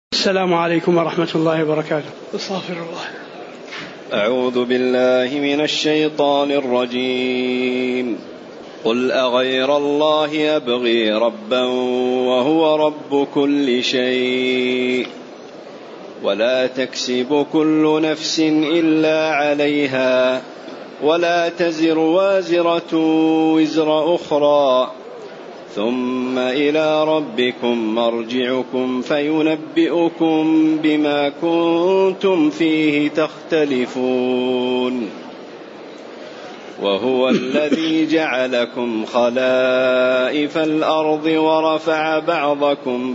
السلام عليكم ورحمة الله وبركاته. استغفر الله. أعوذ بالله من الشيطان الرجيم. قل أغير الله أبغي ربا وهو رب كل شيء ولا تكسب كل نفس إلا عليها ولا تزر وازرة وزر أخرى ثم إلى ربكم مرجعكم فينبئكم بما كنتم فيه تختلفون وهو الذي جعلكم خلائف الأرض ورفع بعضكم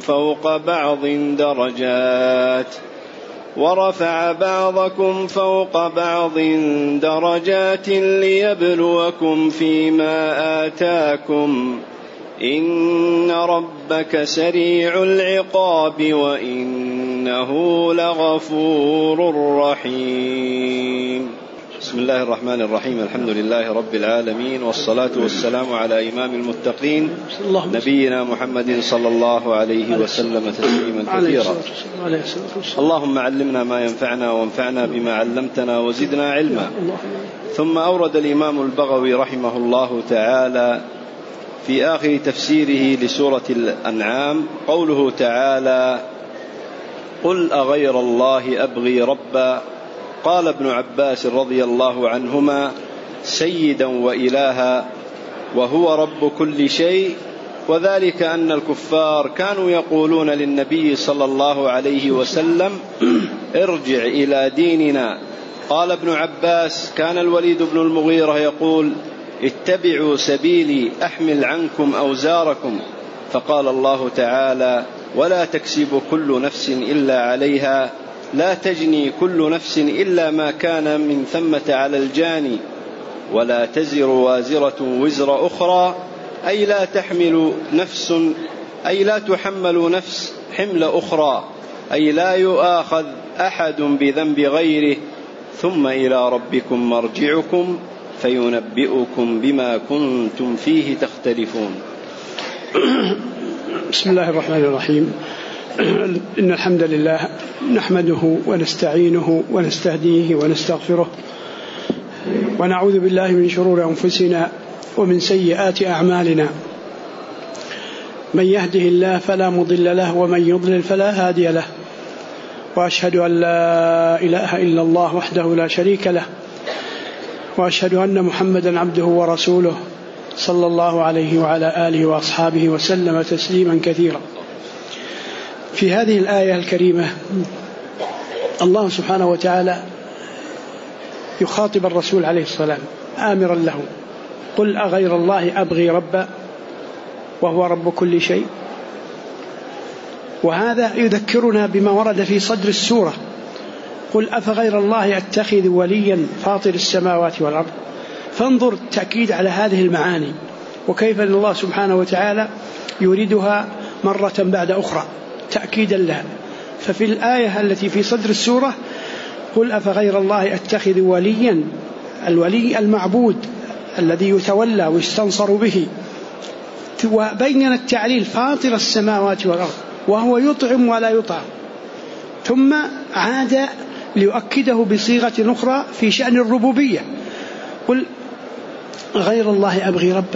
فوق بعض درجات ليبلوكم فيما آتاكم إن ربك سريع العقاب وإنه لغفور رحيم. بسم الله الرحمن الرحيم. الحمد لله رب العالمين، والصلاة والسلام على إمام المتقين نبينا محمد صلى الله عليه وسلم تسليما كثيرا. اللهم علمنا ما ينفعنا وانفعنا بما علمتنا وزدنا علما. ثم أورد الإمام البغوي رحمه الله تعالى في آخر تفسيره لسورة الأنعام قوله تعالى: قل أغير الله أبغي ربا. قال ابن عباس رضي الله عنهما: سيدا وإلها وهو رب كل شيء. وذلك أن الكفار كانوا يقولون للنبي صلى الله عليه وسلم: ارجع إلى ديننا. قال ابن عباس: كان الوليد بن المغيرة يقول: اتبعوا سبيلي أحمل عنكم أوزاركم. فقال الله تعالى: ولا تكسب كل نفس إلا عليها لا تجني كل نفس إلا ما كان من ثمة على الجاني ولا تزر وازرة وزر أخرى أي لا تحمل نفس حمل أخرى أي لا يؤاخذ أحد بذنب غيره ثم إلى ربكم مرجعكم فينبئكم بما كنتم فيه تختلفون. بسم الله الرحمن الرحيم. إن الحمد لله نحمده ونستعينه ونستهديه ونستغفره ونعوذ بالله من شرور أنفسنا ومن سيئات أعمالنا. من يهده الله فلا مضل له ومن يضلل فلا هادي له، وأشهد أن لا إله إلا الله وحده لا شريك له، وأشهد أن محمدا عبده ورسوله صلى الله عليه وعلى آله وأصحابه وسلم تسليما كثيرا. في هذه الآية الكريمة الله سبحانه وتعالى يخاطب الرسول عليه السلام آمرا له: قل أغير الله أبغي ربا وهو رب كل شيء. وهذا يذكرنا بما ورد في صدر السورة: قل أفغير الله أتخذ وليا فاطر السماوات والأرض. فانظر التأكيد على هذه المعاني وكيف أن الله سبحانه وتعالى يريدها مرة بعد أخرى تأكيدا لها. ففي الآية التي في صدر السورة: قل أفغير الله أتخذ وليا، الولي المعبود الذي يتولى ويستنصر به، وبين التعليل فاطر السماوات والأرض وهو يطعم ولا يطعم، ثم عاد ليؤكده بصيغة أخرى في شأن الربوبية: قل غير الله أبغي ربا،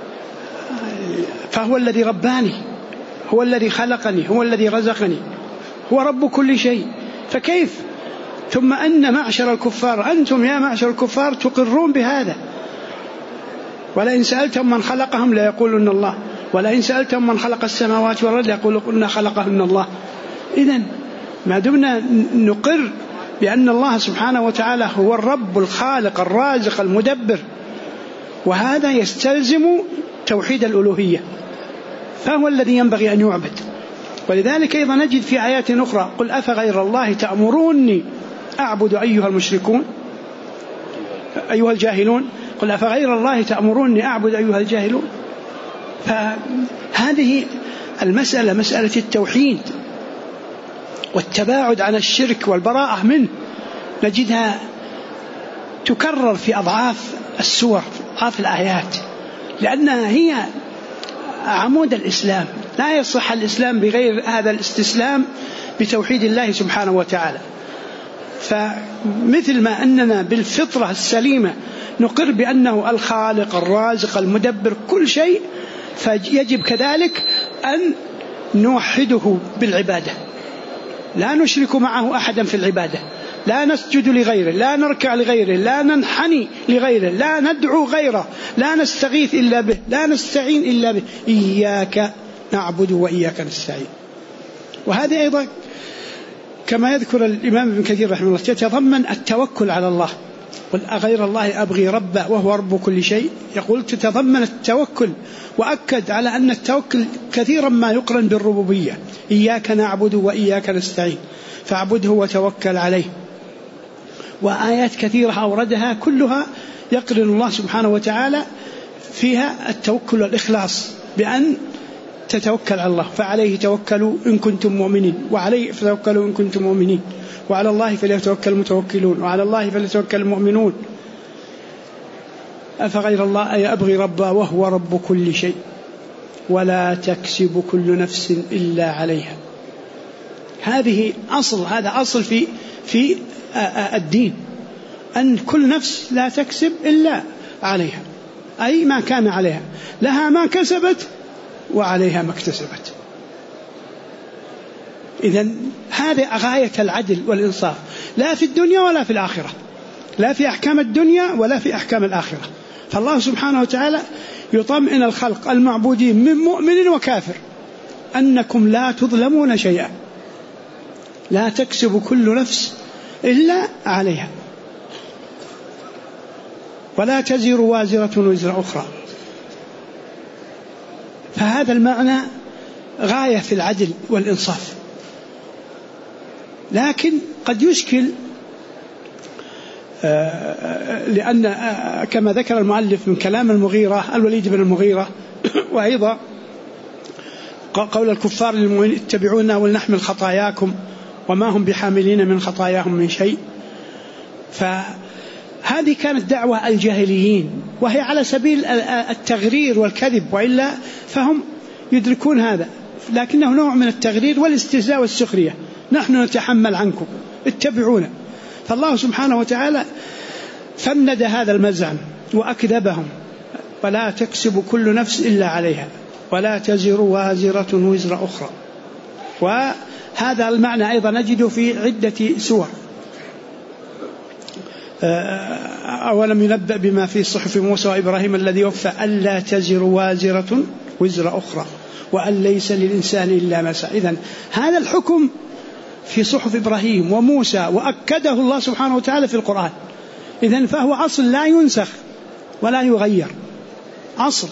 فهو الذي رباني، هو الذي خلقني، هو الذي رزقني، هو رب كل شيء. فكيف ثم أن معشر الكفار، أنتم يا معشر الكفار تقرون بهذا، ولئن سألتم من خلقهم ليقولن الله، ولئن سألتم من خلق السماوات والأرض ليقولن خلقهن الله. إذن ما دمنا نقر بأن الله سبحانه وتعالى هو الرب الخالق الرازق المدبر، وهذا يستلزم توحيد الألوهية، فهو الذي ينبغي أن يعبد. ولذلك أيضا نجد في آيات أخرى: قل أفغير الله تأمروني أعبد أيها المشركون أيها الجاهلون. قل أفغير الله تأمروني أعبد أيها الجاهلون. فهذه المسألة مسألة التوحيد والتباعد عن الشرك والبراءة منه نجدها تكرر في أضعاف السور، أضعاف الآيات، لأنها هي عمود الإسلام. لا يصح الإسلام بغير هذا الاستسلام بتوحيد الله سبحانه وتعالى. فمثل ما أننا بالفطرة السليمة نقر بأنه الخالق الرازق المدبر كل شيء، فيجب كذلك أن نوحده بالعبادة، لا نشرك معه أحدا في العبادة، لا نسجد لغيره، لا نركع لغيره، لا ننحني لغيره، لا ندعو غيره، لا نستغيث إلا به، لا نستعين إلا به، إياك نعبد وإياك نستعين. وهذا أيضا كما يذكر الإمام ابن كثير رحمه الله تتضمن التوكل على الله. قل أغير الله أبغي ربا وهو رب كل شيء، يقول تتضمن التوكل، وأكد على أن التوكل كثيرا ما يقرن بالربوبية، إياك نعبد وإياك نستعين، فاعبده وتوكل عليه. وآيات كثيرة أوردها كلها يقرن الله سبحانه وتعالى فيها التوكل والإخلاص، بأن تتوكل على الله، فعليه توكلوا إن كنتم مؤمنين، وعليه فتوكلوا إن كنتم مؤمنين، وعلى الله فليتوكل المتوكلون، وعلى الله فليتوكل المؤمنون. أفغير الله أبغي ربا وهو رب كل شيء ولا تكسب كل نفس إلا عليها. هذا أصل في الدين، أن كل نفس لا تكسب إلا عليها، أي ما كان عليها، لها ما كسبت وعليها ما اكتسبت. إذن هذا غاية العدل والإنصاف، لا في الدنيا ولا في الآخرة، لا في أحكام الدنيا ولا في أحكام الآخرة. فالله سبحانه وتعالى يطمئن الخلق المعبودين من مؤمن وكافر أنكم لا تظلمون شيئا، لا تكسب كل نفس إلا عليها، ولا تزر وازرة وزر أخرى. فهذا المعنى غاية في العدل والإنصاف. لكن قد يشكل، لأن كما ذكر المؤلف من كلام الوليد بن المغيرة وأيضا قول الكفار للمؤمنين اتبعونا ولنحمل خطاياكم وما هم بحاملين من خطاياهم من شيء، فهذه كانت دعوة الجاهليين، وهي على سبيل التغرير والكذب، وإلا فهم يدركون هذا، لكنه نوع من التغرير والاستهزاء والسخرية. نحن نتحمل عنكم، اتبعونا. فالله سبحانه وتعالى فند هذا المزعم وأكذبهم، ولا تكسب كل نفس إلا عليها ولا تزر وازرة وزر أخرى. وهذا المعنى أيضا نجده في عدة سور. أولم ينبأ بما في صحف موسى وإبراهيم الذي وفى ألا تزر وازرة وزر أخرى وأن ليس للإنسان إلا ما سعى. إذن هذا الحكم في صحف إبراهيم وموسى، وأكده الله سبحانه وتعالى في القرآن. إذن فهو أصل لا ينسخ ولا يغير، أصل.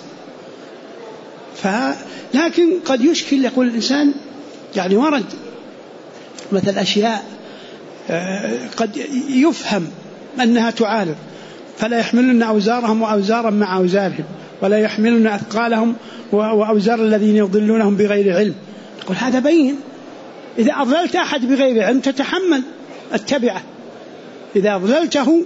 لكن قد يشكل، يقول الإنسان يعني ورد مثل أشياء قد يفهم أنها تعارض، فلا يحملن أوزارهم وأوزارا مع أوزارهم ولا يحملن أثقالهم وأوزار الذين يضلونهم بغير علم. يقول هذا بين، إذا أضللت أحد بغير علم تتحمل التبعة، إذا أضللته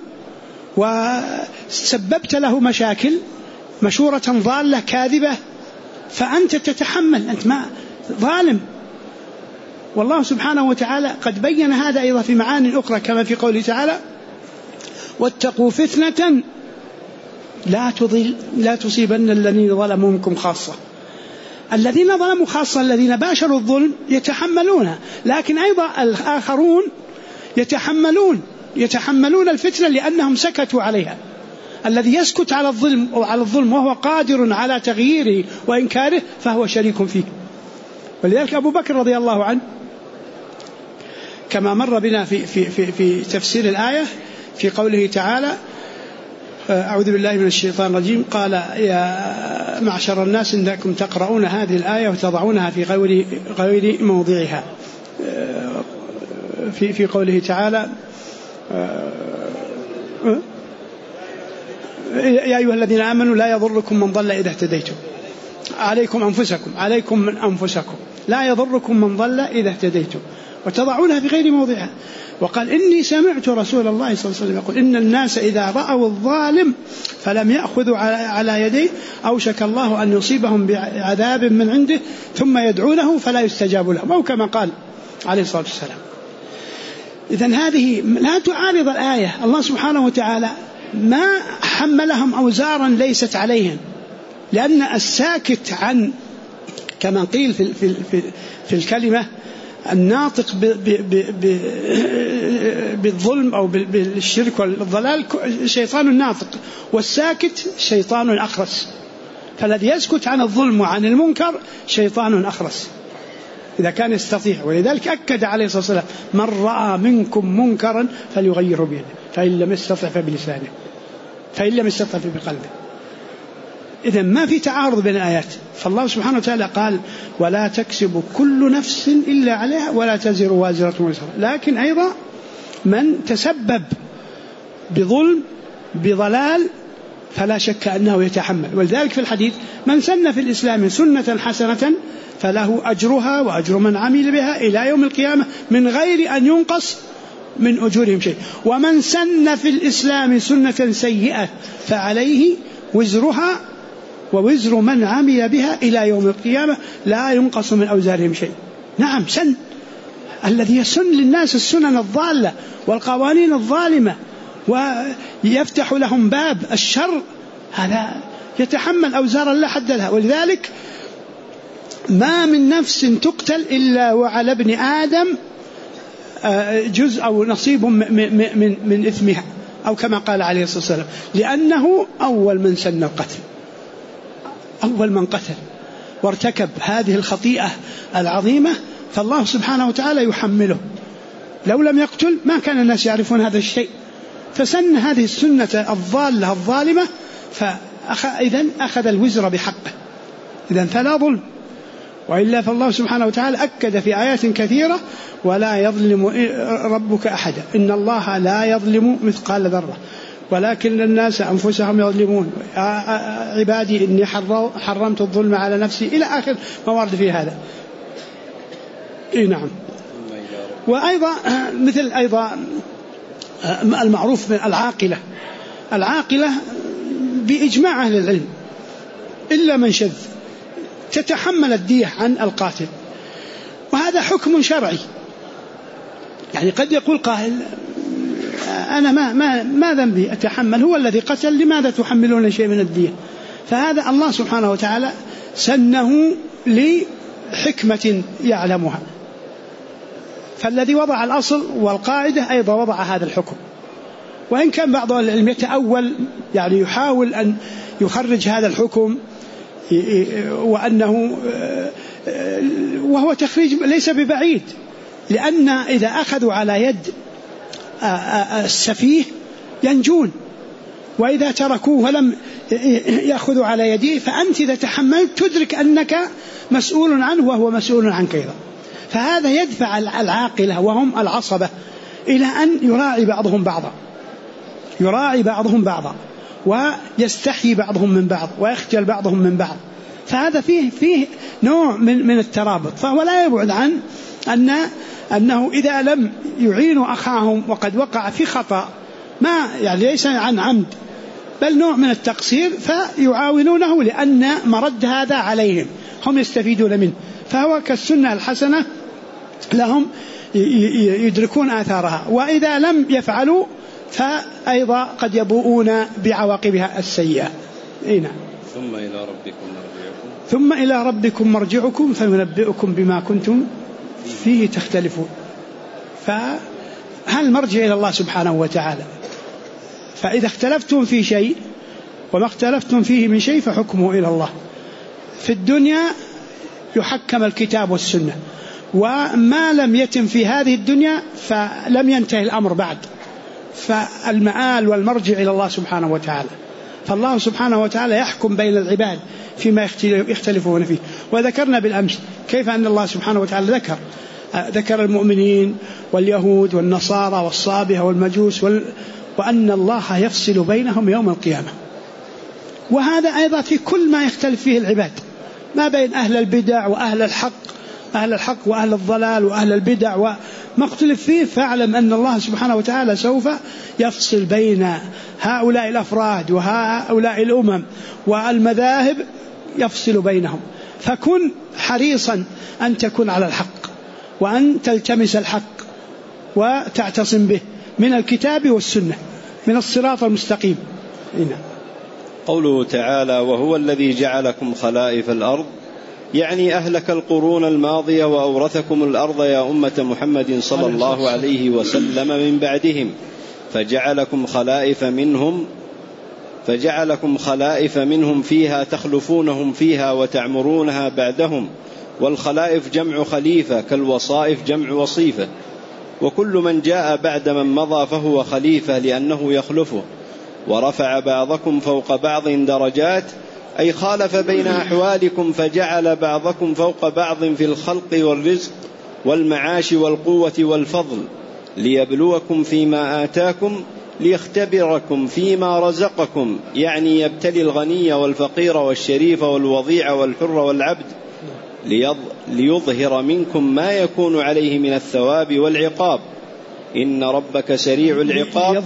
وسببت له مشاكل مشورة ضالة كاذبة فأنت تتحمل، أنت ما ظالم. والله سبحانه وتعالى قد بين هذا أيضا في معاني أخرى، كما في قوله تعالى واتقوا فتنة لا تصيبن الذين ظلموا منكم خاصة. الذين ظلموا خاصة الذين باشروا الظلم يتحملونها، لكن أيضا الآخرون يتحملون الفتنة لأنهم سكتوا عليها. الذي يسكت على الظلم وهو قادر على تغييره وإنكاره فهو شريك فيه. ولذلك أبو بكر رضي الله عنه كما مر بنا في تفسير الآية في قوله تعالى أعوذ بالله من الشيطان الرجيم، قال يا معشر الناس إنكم تقرؤون هذه الآية وتضعونها في غير موضعها. في قوله تعالى يا أيها الذين آمنوا لا يضركم من ضل إذا اهتديتم، عليكم من أنفسكم لا يضركم من ضل إذا اهتديتم وتضعونها في غير موضعها. وقال إني سمعت رسول الله صلى الله عليه وسلم يقول إن الناس إذا رأوا الظالم فلم يأخذوا على يديه أوشك الله أن يصيبهم بعذاب من عنده ثم يدعونه فلا يستجاب لهم، أو كما قال عليه الصلاة والسلام. إذن هذه لا تعارض الآية. الله سبحانه وتعالى ما حملهم أوزارا ليست عليهم، لأن الساكت عن كما قيل في الكلمة الناطق بالظلم أو بالشرك والضلال شيطان ناطق، والساكت شيطان أخرس. فالذي يسكت عن الظلم وعن المنكر شيطان أخرس إذا كان يستطيع. ولذلك أكد عليه الصلاة والسلام من رأى منكم منكرا فليغيره بيده فإن لم يستطع فبلسانه فإن لم يستطع فبقلبه. إذن ما في تعارض بين الآيات. فالله سبحانه وتعالى قال ولا تكسب كل نفس إلا عليها ولا تزر وازرة وزر، لكن أيضا من تسبب بظلم بضلال فلا شك أنه يتحمل. ولذلك في الحديث من سن في الإسلام سنة حسنة فله أجرها وأجر من عمل بها إلى يوم القيامة من غير أن ينقص من أجورهم شيء، ومن سن في الإسلام سنة سيئة فعليه وزرها ووزر من عمل بها إلى يوم القيامة لا ينقص من أوزارهم شيء. نعم، سن الذي يسن للناس السنن الضالة والقوانين الظالمة ويفتح لهم باب الشر، هذا يتحمل أوزارا لا حد لها. ولذلك ما من نفس تقتل إلا وعلى ابن آدم جزء أو نصيب من إثمها، أو كما قال عليه الصلاة والسلام، لأنه أول من سن القتل، أول من قتل وارتكب هذه الخطيئة العظيمة، فالله سبحانه وتعالى يحمله. لو لم يقتل ما كان الناس يعرفون هذا الشيء، فسن هذه السنة الضالة الظالمة، فإذن أخذ الوزر بحقه، إذن فلا ظلم. وإلا فالله سبحانه وتعالى أكد في آيات كثيرة ولا يظلم ربك أحدا، إن الله لا يظلم مثقال ذرة ولكن الناس أنفسهم يظلمون، عبادي إني حرمت الظلم على نفسي إلى آخر موارد في هذا. نعم. وأيضا مثل أيضا المعروف من العاقلة بإجماع أهل العلم إلا من شذ تتحمل الدية عن القاتل، وهذا حكم شرعي. يعني قد يقول قائل أنا ما ذنبي أتحمل، هو الذي قتل، لماذا تحملون شيء من الدية؟ فهذا الله سبحانه وتعالى سنه لحكمة يعلمها، فالذي وضع الأصل والقاعدة أيضا وضع هذا الحكم. وإن كان بعض العلم يتأول، يعني يحاول أن يخرج هذا الحكم وهو تخريج ليس ببعيد، لأن إذا أخذوا على يد السفيه ينجون، وإذا تركوه ولم يأخذوا على يديه فأنت إذا تحملت تدرك أنك مسؤول عنه وهو مسؤول عنك أيضا. فهذا يدفع العاقلة وهم العصبة إلى أن يراعي بعضهم بعضا ويستحيي بعضهم من بعض ويخجل بعضهم من بعض. فهذا فيه نوع من الترابط. فهو لا يبعد عن أنه إذا لم يعينوا أخاهم وقد وقع في خطأ، ما يعني ليس عن عمد بل نوع من التقصير، فيعاونونه لأن مرد هذا عليهم، هم يستفيدون منه. فهو كالسنة الحسنة لهم يدركون آثارها، وإذا لم يفعلوا فأيضا قد يبوؤون بعواقبها السيئة. نعم. ثم إلى ربكم مرجعكم فينبئكم بما كنتم فيه تختلفون. فهل مرجع إلى الله سبحانه وتعالى؟ فإذا اختلفتم في شيء وما اختلفتم فيه من شيء فحكمه إلى الله. في الدنيا يحكم الكتاب والسنة، وما لم يتم في هذه الدنيا فلم ينتهي الأمر بعد، فالمآل والمرجع إلى الله سبحانه وتعالى. فالله سبحانه وتعالى يحكم بين العباد فيما يختلفون فيه. وذكرنا بالأمس كيف أن الله سبحانه وتعالى ذكر المؤمنين واليهود والنصارى والصابئة والمجوس وأن الله يفصل بينهم يوم القيامة. وهذا أيضا في كل ما يختلف فيه العباد، ما بين أهل البدع وأهل الحق أهل الحق وأهل الضلال وأهل البدع وما اختلف فيه، فاعلم أن الله سبحانه وتعالى سوف يفصل بين هؤلاء الأفراد وهؤلاء الأمم والمذاهب، يفصل بينهم. فكن حريصا أن تكون على الحق وأن تلتمس الحق وتعتصم به من الكتاب والسنة من الصراط المستقيم. قوله تعالى: وهو الذي جعلكم خلائف الأرض، يعني أهلك القرون الماضية وأورثكم الأرض يا أمة محمد صلى الله عليه وسلم من بعدهم، فجعلكم خلائف منهم فيها تخلفونهم فيها وتعمرونها بعدهم. والخلائف جمع خليفة، كالوصائف جمع وصيفة. وكل من جاء بعد من مضى فهو خليفة لأنه يخلفه. ورفع بعضكم فوق بعض درجات، أي خالف بين أحوالكم فجعل بعضكم فوق بعض في الخلق والرزق والمعاش والقوة والفضل، ليبلوكم فيما آتاكم ليختبركم فيما رزقكم، يعني يبتلي الغني والفقير والشريف والوضيع والحر والعبد، ليظهر منكم ما يكون عليه من الثواب والعقاب. إن ربك سريع العقاب.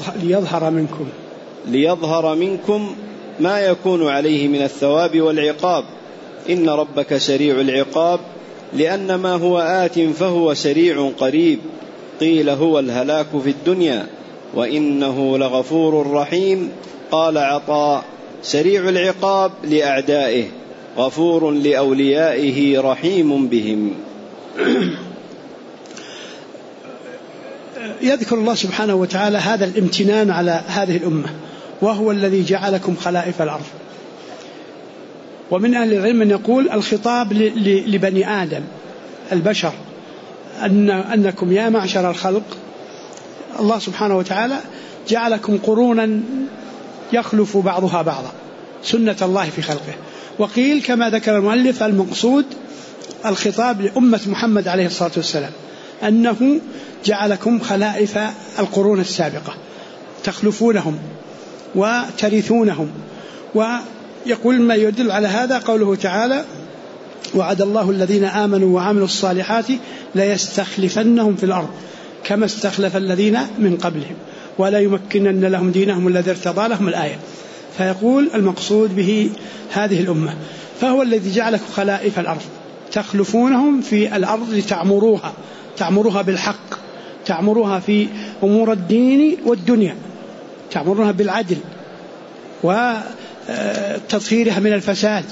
ليظهر منكم ما يكون عليه من الثواب والعقاب. إن ربك سريع العقاب، لأن ما هو آت فهو سريع قريب. قيل هو الهلاك في الدنيا، وإنه لغفور رحيم. قال عطاء: سريع العقاب لأعدائه، غفور لأوليائه، رحيم بهم. يذكر الله سبحانه وتعالى هذا الامتنان على هذه الأمة، وهو الذي جعلكم خلائف الأرض. ومن أهل العلم من يقول الخطاب لبني آدم البشر، أنكم يا معشر الخلق، الله سبحانه وتعالى جعلكم قرونا يخلف بعضها بعضا، سنة الله في خلقه. وقيل كما ذكر المؤلف المقصود الخطاب لأمة محمد عليه الصلاة والسلام، أنه جعلكم خلائف القرون السابقة، تخلفونهم وترثونهم. ويقول ما يدل على هذا قوله تعالى: وعد الله الذين آمنوا وعملوا الصالحات ليستخلفنهم في الأرض كما استخلف الذين من قبلهم ولا يمكنن لهم دينهم الذي ارتضى لهم، الآية. فيقول المقصود به هذه الأمة، فهو الذي جعلكم خلائف الأرض، تخلفونهم في الأرض تعمروها بالحق، تعمروها في أمور الدين والدنيا، تعمروها بالعدل وتطهيرها من الفساد،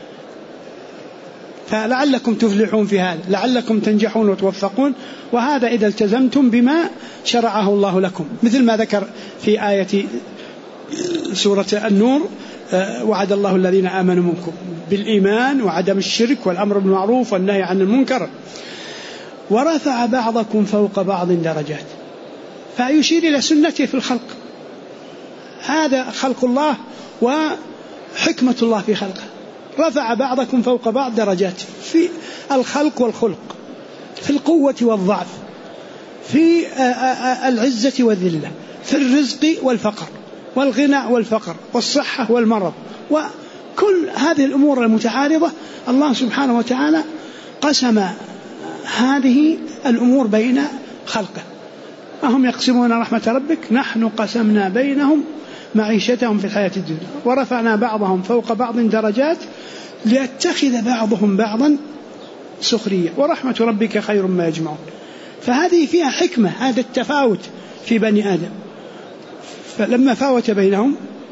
فلعلكم تفلحون في هذا، لعلكم تنجحون وتوفقون. وهذا إذا التزمتم بما شرعه الله لكم، مثل ما ذكر في آية سورة النور: وعد الله الذين آمنوا منكم بالإيمان وعدم الشرك والأمر بالمعروف والنهي عن المنكر ورفع بعضكم فوق بعض درجات. فيشير إلى سنته في الخلق، هذا خلق الله وحكمة الله في خلقه. رفع بعضكم فوق بعض درجات في الخلق والخلق، في القوة والضعف، في العزة والذلة، في الرزق والفقر، والغنى والفقر، والصحة والمرض، وكل هذه الأمور المتعارضة الله سبحانه وتعالى قسم هذه الأمور بين خلقه. أهم يقسمون رحمة ربك نحن قسمنا بينهم معيشتهم في الحياة الدنيا ورفعنا بعضهم فوق بعض درجات ليتخذ بعضهم بعضا سخرية ورحمة ربك خير ما يجمعون. فهذه فيها حكمة، هذا التفاوت في بني آدم، فلما فاوت بينهم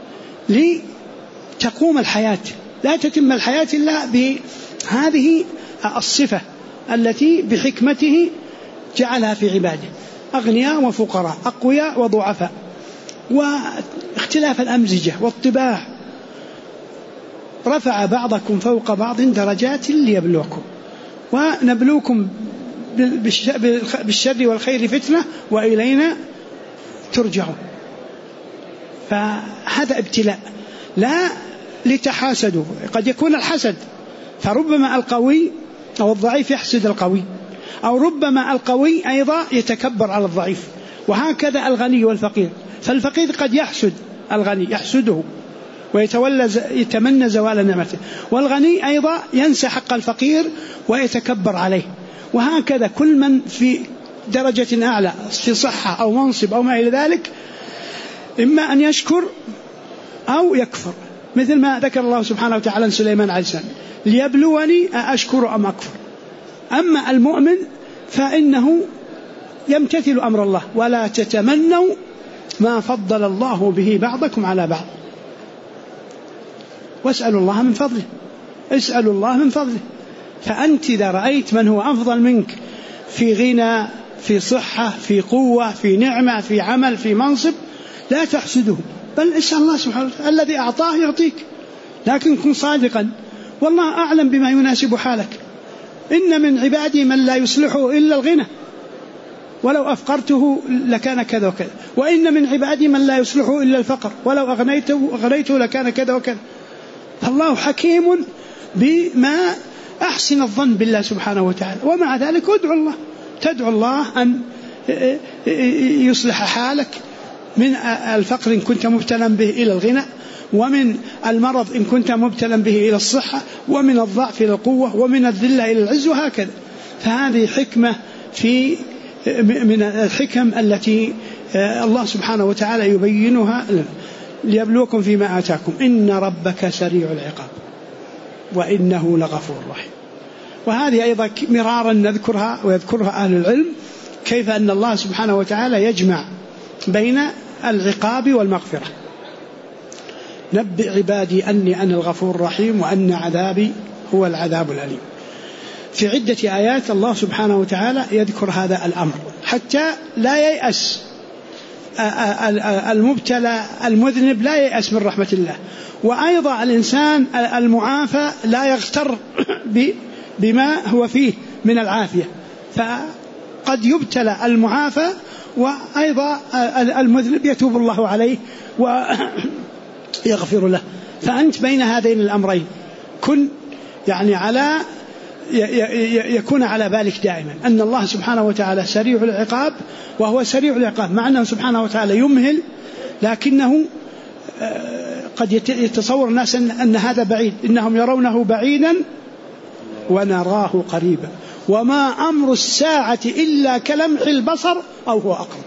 لتقوم الحياة، لا تتم الحياة إلا بهذه الصفة التي بحكمته جعلها في عباده، أغنياء وفقراء، أقوياء وضعفاء، واختلاف الأمزجة والطباع. رفع بعضكم فوق بعض درجات ليبلوكم ونبلوكم بالشر والخير فتنة وإلينا ترجعون. فهذا ابتلاء، لا لتحاسدوا، قد يكون الحسد، فربما القوي أو الضعيف يحسد القوي، أو ربما القوي أيضا يتكبر على الضعيف، وهكذا الغني والفقير. فالفقير قد يحسد الغني، يحسده ويتمنى زوال نعمته، والغني أيضا ينسى حق الفقير ويتكبر عليه وهكذا كل من في درجة أعلى في صحة أو منصب أو ما إلى ذلك إما أن يشكر أو يكفر، مثل ما ذكر الله سبحانه وتعالى سليمان عليه السلام ليبلوني أشكر أم أكفر. أما المؤمن فإنه يمتثل أمر الله، ولا تتمنوا ما فضل الله به بعضكم على بعض، واسألوا الله من فضله، اسألوا الله من فضله. فأنت إذا رأيت من هو أفضل منك في غنى، في صحة، في قوة، في نعمة، في عمل، في منصب، لا تحسده، بل اسأل الله سبحانه وتعالى الذي أعطاه يعطيك، لكن كن صادقا، والله أعلم بما يناسب حالك. إن من عبادي من لا يصلحه إلا الغنى ولو أفقرته لكان كذا وكذا، وإن من عبادي من لا يصلحه إلا الفقر ولو أغنيته لكان كذا وكذا. فالله حكيم بما أحسن الظن بالله سبحانه وتعالى. ومع ذلك تدعو الله أن يصلح حالك من الفقر إن كنت مبتلا به إلى الغنى، ومن المرض إن كنت مبتلا به إلى الصحة، ومن الضعف إلى القوة، ومن الذلة إلى العز، وهكذا. فهذه حكمة من الحكم التي الله سبحانه وتعالى يبينها ليبلوكم فيما آتاكم إن ربك سريع العقاب وإنه لغفور رحيم. وهذه أيضا مرارا نذكرها ويذكرها أهل العلم، كيف أن الله سبحانه وتعالى يجمع بين العقاب والمغفرة. نبئ عبادي أني أنا الغفور الرحيم وأن عذابي هو العذاب الأليم. في عدة آيات الله سبحانه وتعالى يذكر هذا الأمر حتى لا ييأس المبتلى المذنب، لا ييأس من رحمة الله. وأيضا الإنسان المعافى لا يغتر بما هو فيه من العافية، فقد يبتلى المعافى وأيضا المذنب يتوب الله عليه ويغفر له. فأنت بين هذين الأمرين كن يكون على بالك دائما أن الله سبحانه وتعالى سريع العقاب، وهو سريع العقاب مع أنه سبحانه وتعالى يمهل، لكنه قد يتصور الناس أن هذا بعيد، إنهم يرونه بعيدا ونراه قريبا، وما أمر الساعة إلا كلمح البصر أو هو أقرب.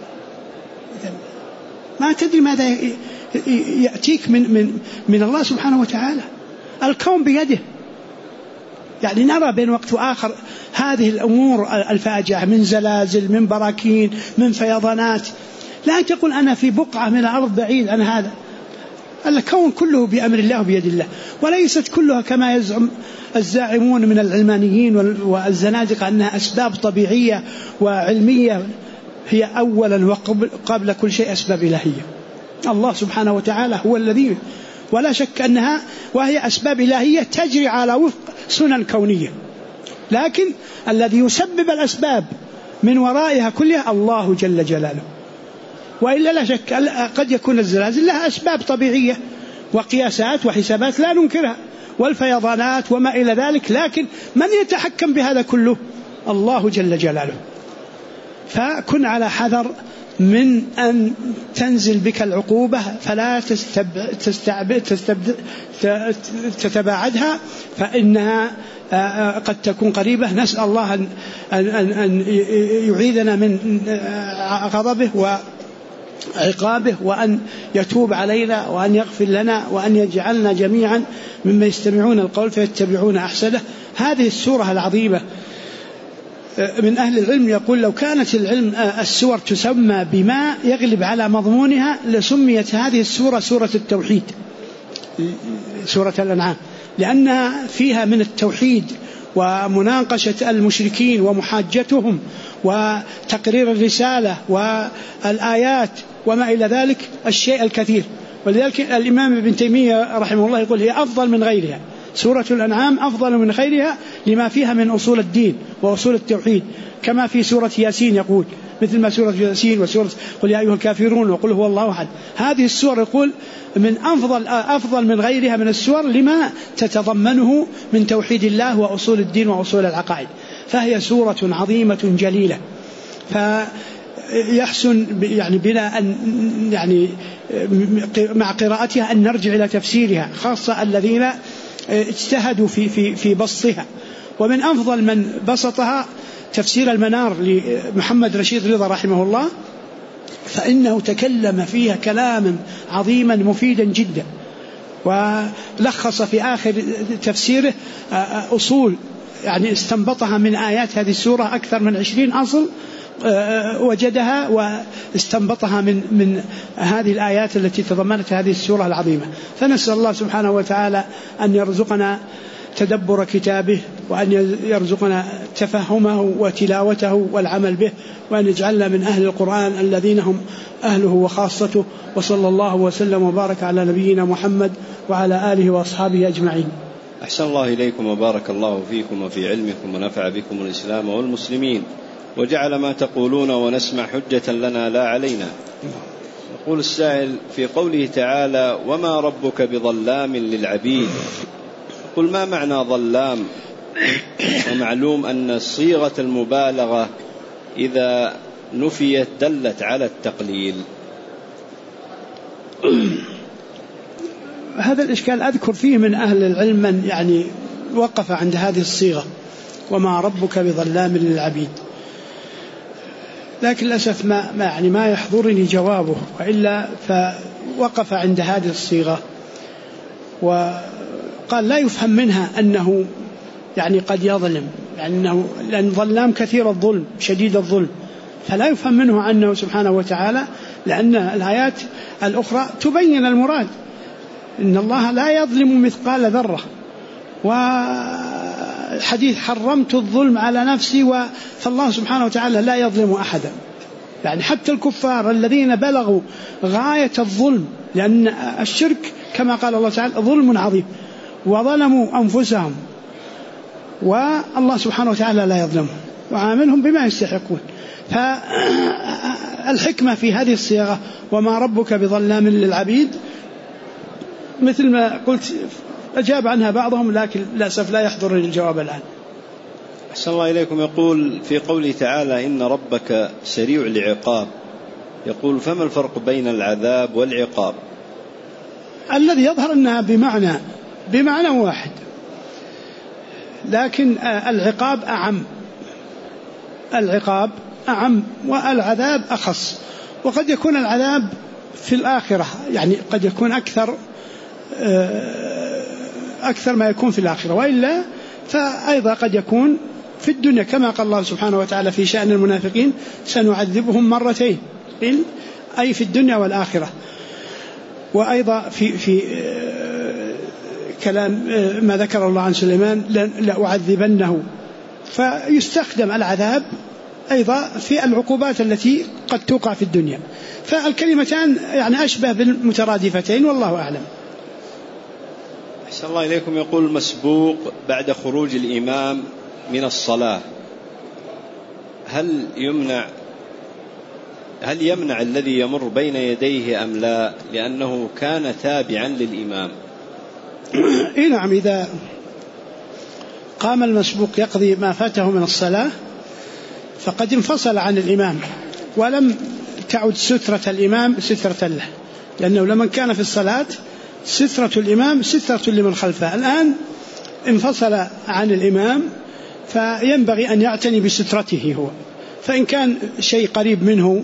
ما تدري ماذا يأتيك من الله سبحانه وتعالى. الكون بيده، نرى بين وقت وآخر هذه الأمور الفاجعة من زلازل، من براكين، من فيضانات. لا تقول أنا في بقعة من الأرض بعيد عن هذا، الكون كله بأمر الله وبيد الله، وليست كلها كما يزعم الزاعمون من العلمانيين والزنادقة أنها أسباب طبيعية وعلمية. هي أولا وقبل كل شيء أسباب إلهية. الله سبحانه وتعالى هو الذي، ولا شك أنها وهي أسباب إلهية تجري على وفق سنن كونية، لكن الذي يسبب الأسباب من ورائها كلها الله جل جلاله. وإلا لا شك قد يكون الزلازل لها أسباب طبيعية وقياسات وحسابات لا ننكرها، والفيضانات وما إلى ذلك، لكن من يتحكم بهذا كله؟ الله جل جلاله. فكن على حذر من أن تنزل بك العقوبة فلا تتباعدها، فإنها قد تكون قريبة. نسأل الله أن يعيذنا من غضبه وعقابه، وأن يتوب علينا، وأن يغفر لنا، وأن يجعلنا جميعا مما يستمعون القول فيتبعون أحسنه. هذه السورة العظيمة من أهل العلم يقول لو كانت السور تسمى بما يغلب على مضمونها لسميت هذه السورة سورة التوحيد، سورة الأنعام، لأنها فيها من التوحيد ومناقشة المشركين ومحاجتهم وتقرير الرسالة والآيات وما إلى ذلك الشيء الكثير. ولذلك الإمام ابن تيمية رحمه الله يقول هي أفضل من غيرها، سورة الأنعام أفضل من غيرها لما فيها من أصول الدين وأصول التوحيد، كما في سورة ياسين يقول، مثل ما سورة ياسين وسورة قل يا أيها الكافرون وقل هو الله أحد. هذه السور يقول من أفضل من غيرها من السور لما تتضمنه من توحيد الله وأصول الدين وأصول العقائد، فهي سورة عظيمة جليلة. فيحسن بنا أن مع قراءتها أن نرجع إلى تفسيرها، خاصة الذين اجتهدوا في بسطها. ومن أفضل من بسطها تفسير المنار لمحمد رشيد رضا رحمه الله، فإنه تكلم فيها كلاما عظيما مفيدا جدا، ولخص في آخر تفسيره أصول يعني استنبطها من آيات هذه السورة أكثر من 20 أصل وجدها واستنبطها من هذه الآيات التي تضمنت هذه السورة العظيمة. فنسأل الله سبحانه وتعالى أن يرزقنا تدبر كتابه، وأن يرزقنا تفهمه وتلاوته والعمل به، وأن يجعلنا من أهل القرآن الذين هم أهله وخاصته. وصلى الله وسلم وبارك على نبينا محمد وعلى آله وأصحابه أجمعين. أحسن الله إليكم وبارك الله فيكم وفي علمكم ونفع بكم الإسلام والمسلمين، وجعل ما تقولون ونسمع حجة لنا لا علينا. يقول السائل في قوله تعالى وما ربك بظلام للعبيد، قل ما معنى ظلام؟ ومعلوم أن صيغة المبالغة إذا نفيت دلت على التقليل. هذا الإشكال أذكر فيه من أهل العلم من يعني وقف عند هذه الصيغة وما ربك بظلام للعبيد، لكن للأسف ما يحضرني جوابه، وإلا فوقف عند هذه الصيغة وقال لا يفهم منها أنه يعني قد يظلم، لأن ظلام كثير الظلم شديد الظلم، فلا يفهم منه أنه سبحانه وتعالى، لأن الآيات الأخرى تبين المراد، إن الله لا يظلم مثقال ذرة، وحديث حرمت الظلم على نفسي، فالله سبحانه وتعالى لا يظلم أحدا، يعني حتى الكفار الذين بلغوا غاية الظلم، لأن الشرك كما قال الله تعالى ظلم عظيم، وظلموا أنفسهم، والله سبحانه وتعالى لا يظلمهم وعاملهم بما يستحقون. فالحكمة في هذه الصيغة وما ربك بظلام للعبيد مثل ما قلت أجاب عنها بعضهم، لكن للأسف لا يحضرني الجواب الآن. أحسن الله إليكم. يقول في قوله تعالى إن ربك سريع العقاب، يقول فما الفرق بين العذاب والعقاب؟ الذي يظهر أنها بمعنى واحد، لكن العقاب أعم والعذاب أخص، وقد يكون العذاب في الآخرة، يعني قد يكون أكثر ما يكون في الآخرة، وإلا فأيضا قد يكون في الدنيا، كما قال الله سبحانه وتعالى في شأن المنافقين سنعذبهم مرتين، أي في الدنيا والآخرة. وأيضا في كلام ما ذكر الله عن سليمان لأعذبنه، فيستخدم العذاب أيضا في العقوبات التي قد توقع في الدنيا، فالكلمتان يعني أشبه بالمترادفتين، والله أعلم. أحسن الله إليكم. يقول مسبوق بعد خروج الإمام من الصلاة، هل يمنع الذي يمر بين يديه أم لا، لأنه كان تابعا للإمام؟ نعم، إذا قام المسبوق يقضي ما فاته من الصلاة فقد انفصل عن الإمام، ولم تعد سترة الإمام سترة له، لأنه لما كان في الصلاة سترة الإمام سترة لمن خلفه، الآن انفصل عن الإمام، فينبغي أن يعتني بسترته هو، فإن كان شيء قريب منه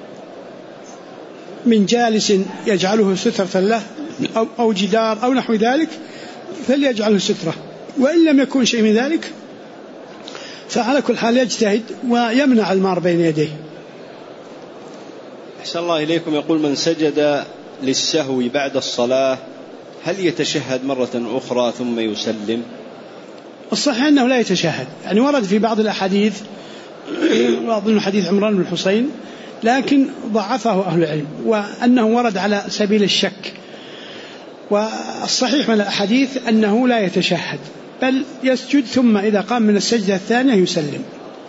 من جالس يجعله سترة له أو جدار أو نحو ذلك فليجعله سترة، وإن لم يكن شيء من ذلك فعلى كل حال يجتهد ويمنع المار بين يديه. أحسن الله إليكم. يقول من سجد للسهو بعد الصلاة هل يتشهد مرة أخرى ثم يسلم؟ الصحيح أنه لا يتشهد، يعني ورد في بعض الأحاديث، وأظن حديث عمران بن الحصين، لكن ضعفه أهل العلم، وأنه ورد على سبيل الشك، والصحيح من الأحاديث أنه لا يتشهد، بل يسجد ثم إذا قام من السجدة الثانية يسلم.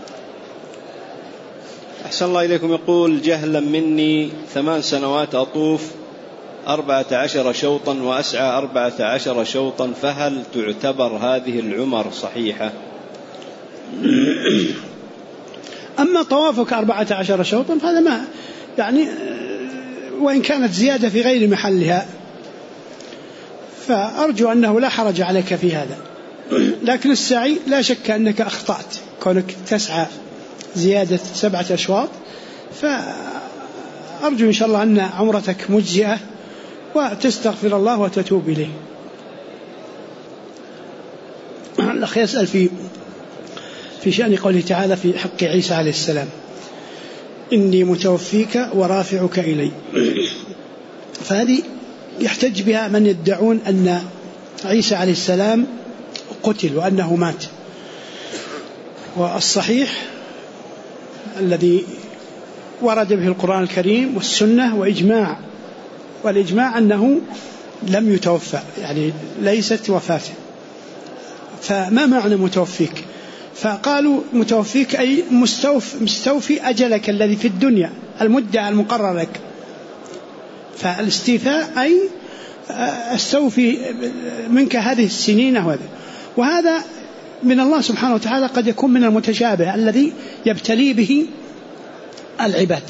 أحسن الله إليكم. يقول جهلا مني 8 سنوات أطوف 14 شوطا وأسعى 14 شوطا، فهل تعتبر هذه العمر صحيحة؟ أما طوافك 14 شوطا فهذا ما يعني، وإن كانت زيادة في غير محلها فأرجو أنه لا حرج عليك في هذا، لكن السعي لا شك أنك أخطأت، كونك تسعى زيادة 7 أشواط، فأرجو إن شاء الله أن عمرتك مجزئة وتستغفر الله وتتوب إليه. الأخ يسأل في شأن قوله تعالى في حق عيسى عليه السلام: إني متوفيك ورافعك إلي. فهذه يحتج بها من يدعون أن عيسى عليه السلام قتل وأنه مات، والصحيح الذي ورد به القرآن الكريم والسنة والإجماع أنه لم يتوفى، يعني ليست وفاته. فما معنى متوفيك؟ فقالوا متوفيك أي مستوفي أجلك الذي في الدنيا، المدة المقرر لك. فالاستيفاء أي استوفي منك هذه السنين، وهذا من الله سبحانه وتعالى قد يكون من المتشابه الذي يبتلي به العباد.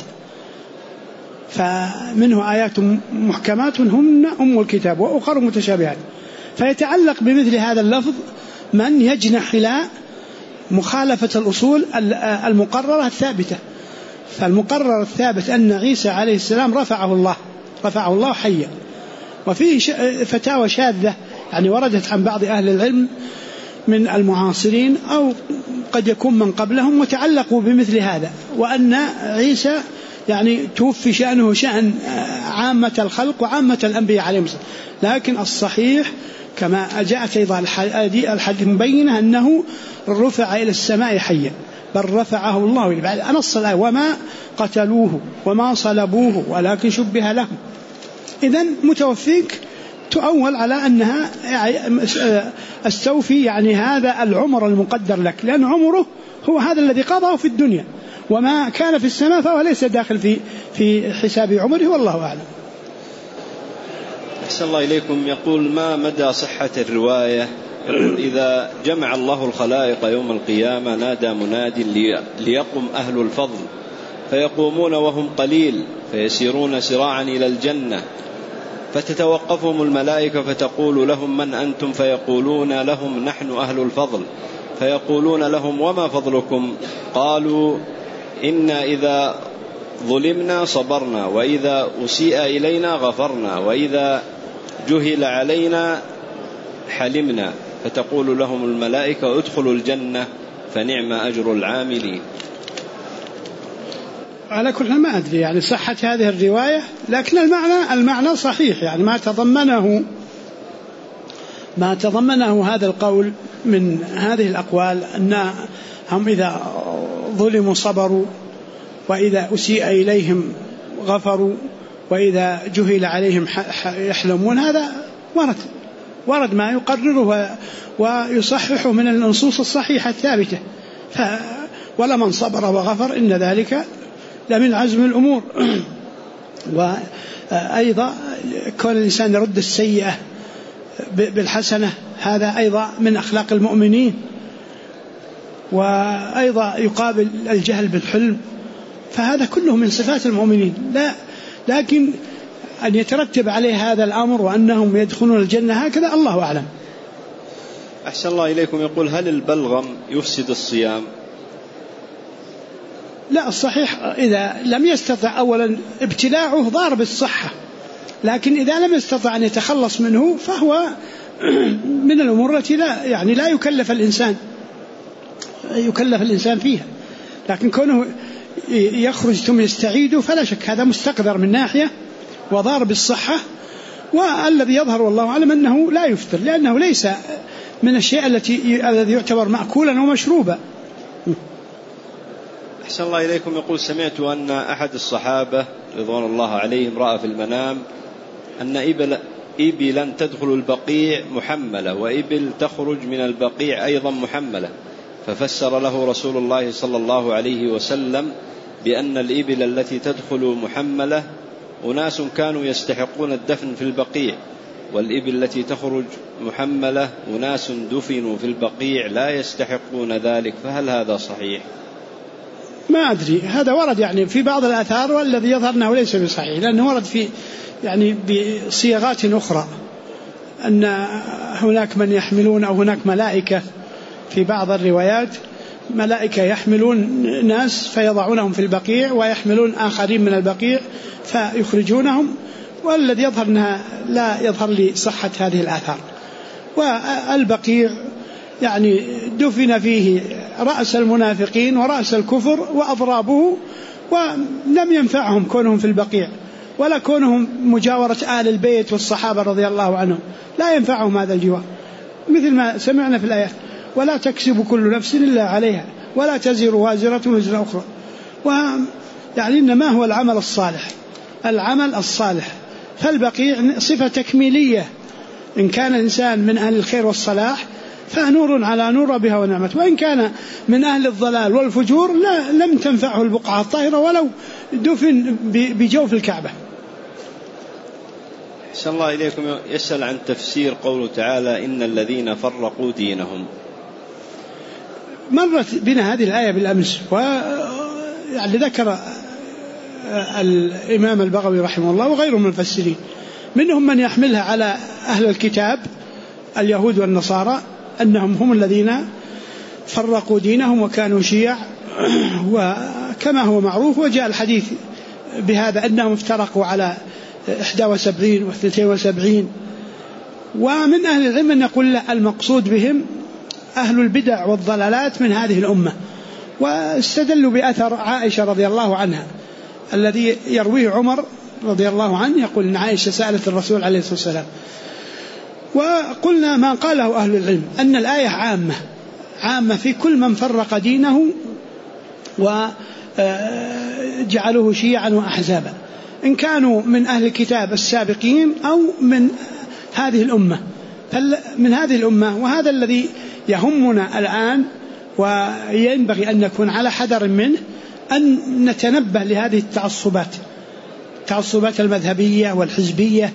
فمنه آيات محكمات هن أم الكتاب وأخر متشابهات. فيتعلق بمثل هذا اللفظ من يجنح إلى مخالفة الأصول المقررة الثابتة. فالمقرر الثابت أن عيسى عليه السلام رفعه الله حيا. وفيه فتاوى شاذة يعني وردت عن بعض أهل العلم من المعاصرين أو قد يكون من قبلهم وتعلقوا بمثل هذا، وأن عيسى يعني توفي شأنه شأن عامة الخلق وعامة الأنبياء عليهم السلام. لكن الصحيح كما جاءت أيضا الحديث مبينة أنه رفع إلى السماء حيا، بل رفعه الله إلى بعد نص الآية: وما قتلوه وما صلبوه ولكن شبه لهم. إذن متوفيك تؤول على أنها استوفي يعني هذا العمر المقدر لك، لأن عمره هو هذا الذي قضاه في الدنيا، وما كان في السماء فهو ليس داخل في حساب عمره، والله أعلم. أحسن الله إليكم. يقول: ما مدى صحة الرواية إذا جمع الله الخلائق يوم القيامة نادى مناد ليقم أهل الفضل فيقومون وهم قليل فيسيرون سراعا إلى الجنة، فتتوقفهم الملائكة فتقول لهم: من أنتم؟ فيقولون لهم: نحن أهل الفضل. فيقولون لهم: وما فضلكم؟ قالوا: إنا إذا ظلمنا صبرنا، وإذا أسيء إلينا غفرنا، وإذا جهل علينا حلمنا. فتقول لهم الملائكة: ادخلوا الجنة فنعم أجر العاملين. على كل حال ما أدري يعني صحة هذه الرواية، لكن المعنى صحيح، يعني ما تضمنه هذا القول من هذه الأقوال أنهم إذا ظلموا صبروا، وإذا أسيء إليهم غفروا، وإذا جهل عليهم يحلمون. هذا ورد ما يقرره ويصححه من النصوص الصحيحة الثابتة. ولمن صبر وغفر إن ذلك لمن عزم الأمور. وأيضا كون الإنسان يرد السيئة بالحسنة هذا أيضا من أخلاق المؤمنين. وأيضا يقابل الجهل بالحلم، فهذا كله من صفات المؤمنين. لكن أن يترتب عليه هذا الأمر وأنهم يدخلون الجنة هكذا الله أعلم. أحسن الله إليكم. يقول: هل البلغم يفسد الصيام؟ لا، الصحيح إذا لم يستطع أولا ابتلاعه ضار بالصحة، لكن إذا لم يستطع أن يتخلص منه فهو من الأمور التي لا يكلف الإنسان فيها. لكن كونه يخرج ثم يستعيد فلا شك هذا مستقدر من ناحية وضار بالصحة. والذي يظهر والله أعلم أنه لا يفطر، لأنه ليس من الشيء الذي يعتبر مأكولا ومشروبا. أحسن الله إليكم. يقول: سمعت أن أحد الصحابة رضوان الله عليهم رأى في المنام أن إبلا تدخل البقيع محملة، وإبل تخرج من البقيع أيضا محملة، ففسر له رسول الله صلى الله عليه وسلم بأن الإبل التي تدخل محملة أناس كانوا يستحقون الدفن في البقيع، والإبل التي تخرج محملة أناس دفنوا في البقيع لا يستحقون ذلك، فهل هذا صحيح؟ ما أدري، هذا ورد يعني في بعض الآثار، والذي يظهر أنه ليس بصحيح، لأنه ورد في يعني بصيغات أخرى أن هناك من يحملون أو هناك ملائكة في بعض الروايات، ملائكة يحملون ناس فيضعونهم في البقيع، ويحملون آخرين من البقيع فيخرجونهم. والذي يظهر أنها لا يظهر لي صحة هذه الآثار. والبقيع يعني دفن فيه رأس المنافقين ورأس الكفر وأضرابه، ولم ينفعهم كونهم في البقيع ولا كونهم مجاورة آل البيت والصحابة رضي الله عنهم، لا ينفعهم هذا الجوار، مثل ما سمعنا في الآيات: ولا تكسب كل نفس إلا عليها ولا تزر وازرة وزر أخرى. ويعني إنما هو العمل الصالح، العمل الصالح. فالبقيع صفة تكميلية، إن كان الإنسان من أهل الخير والصلاح فنور على نور بها ونعمة، وإن كان من أهل الضلال والفجور لم تنفعه البقعة الطاهرة ولو دفن بجوف الكعبة. أحسن الله إليكم. يسأل عن تفسير قوله تعالى: إن الذين فرقوا دينهم. مرت بنا هذه الآية بالأمس، ويعني ذكر الإمام البغوي رحمه الله وغيره من المفسرين، منهم من يحملها على أهل الكتاب اليهود والنصارى أنهم هم الذين فرقوا دينهم وكانوا شيع، وكما هو معروف وجاء الحديث بهذا أنهم افترقوا على 71 و72. ومن أهل العلم من يقول المقصود بهم أهل البدع والضلالات من هذه الأمة، واستدلوا بأثر عائشة رضي الله عنها الذي يرويه عمر رضي الله عنه، يقول إن عائشة سألت الرسول عليه الصلاة والسلام. وقلنا ما قاله أهل العلم أن الآية عامة في كل من فرق دينه وجعلوه شيعا وأحزابا، إن كانوا من أهل الكتاب السابقين أو من هذه الأمة. من هذه الأمة، وهذا الذي يهمنا الآن وينبغي أن نكون على حذر منه، أن نتنبه لهذه التعصبات المذهبية والحزبية،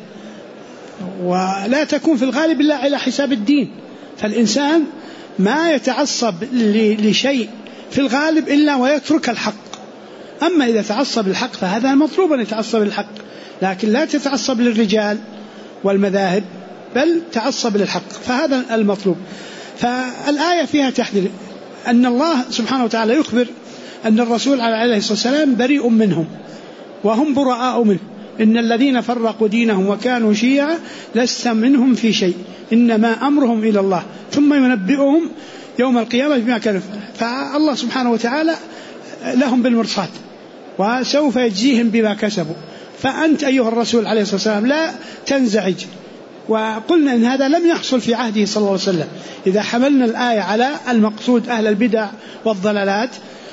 ولا تكون في الغالب إلا على حساب الدين. فالإنسان ما يتعصب لشيء في الغالب إلا ويترك الحق. أما إذا تعصب الحق فهذا مطلوب أن يتعصب الحق، لكن لا تتعصب للرجال والمذاهب، بل تعصب للحق، فهذا المطلوب. فالآية فيها تحذير أن الله سبحانه وتعالى يخبر أن الرسول عليه الصلاة والسلام بريء منهم وهم براء منه. إن الذين فرقوا دينهم وكانوا شيعا لست منهم في شيء، إنما أمرهم إلى الله ثم ينبئهم يوم القيامة بما كانوا. فالله سبحانه وتعالى لهم بالمرصاد وسوف يجزيهم بما كسبوا. فأنت أيها الرسول عليه الصلاة والسلام لا تنزعج. وقلنا إن هذا لم يحصل في عهده صلى الله عليه وسلم. إذا حملنا الآية على المقصود أهل البدع والضلالات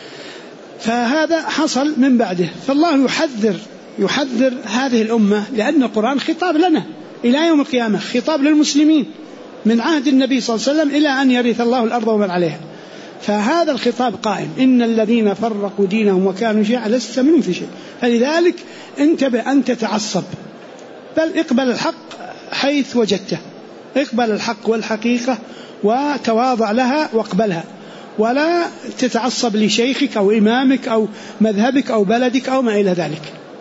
فهذا حصل من بعده. فالله يحذر هذه الأمة، لأن القرآن خطاب لنا إلى يوم القيامة، خطاب للمسلمين من عهد النبي صلى الله عليه وسلم إلى أن يرث الله الأرض ومن عليها. فهذا الخطاب قائم: إن الذين فرقوا دينهم وكانوا شيعا لست منهم في شيء. فلذلك انتبه أن تتعصب، بل اقبل الحق حيث وجدته، اقبل الحق والحقيقة وتواضع لها واقبلها، ولا تتعصب لشيخك أو إمامك أو مذهبك أو بلدك أو ما إلى ذلك.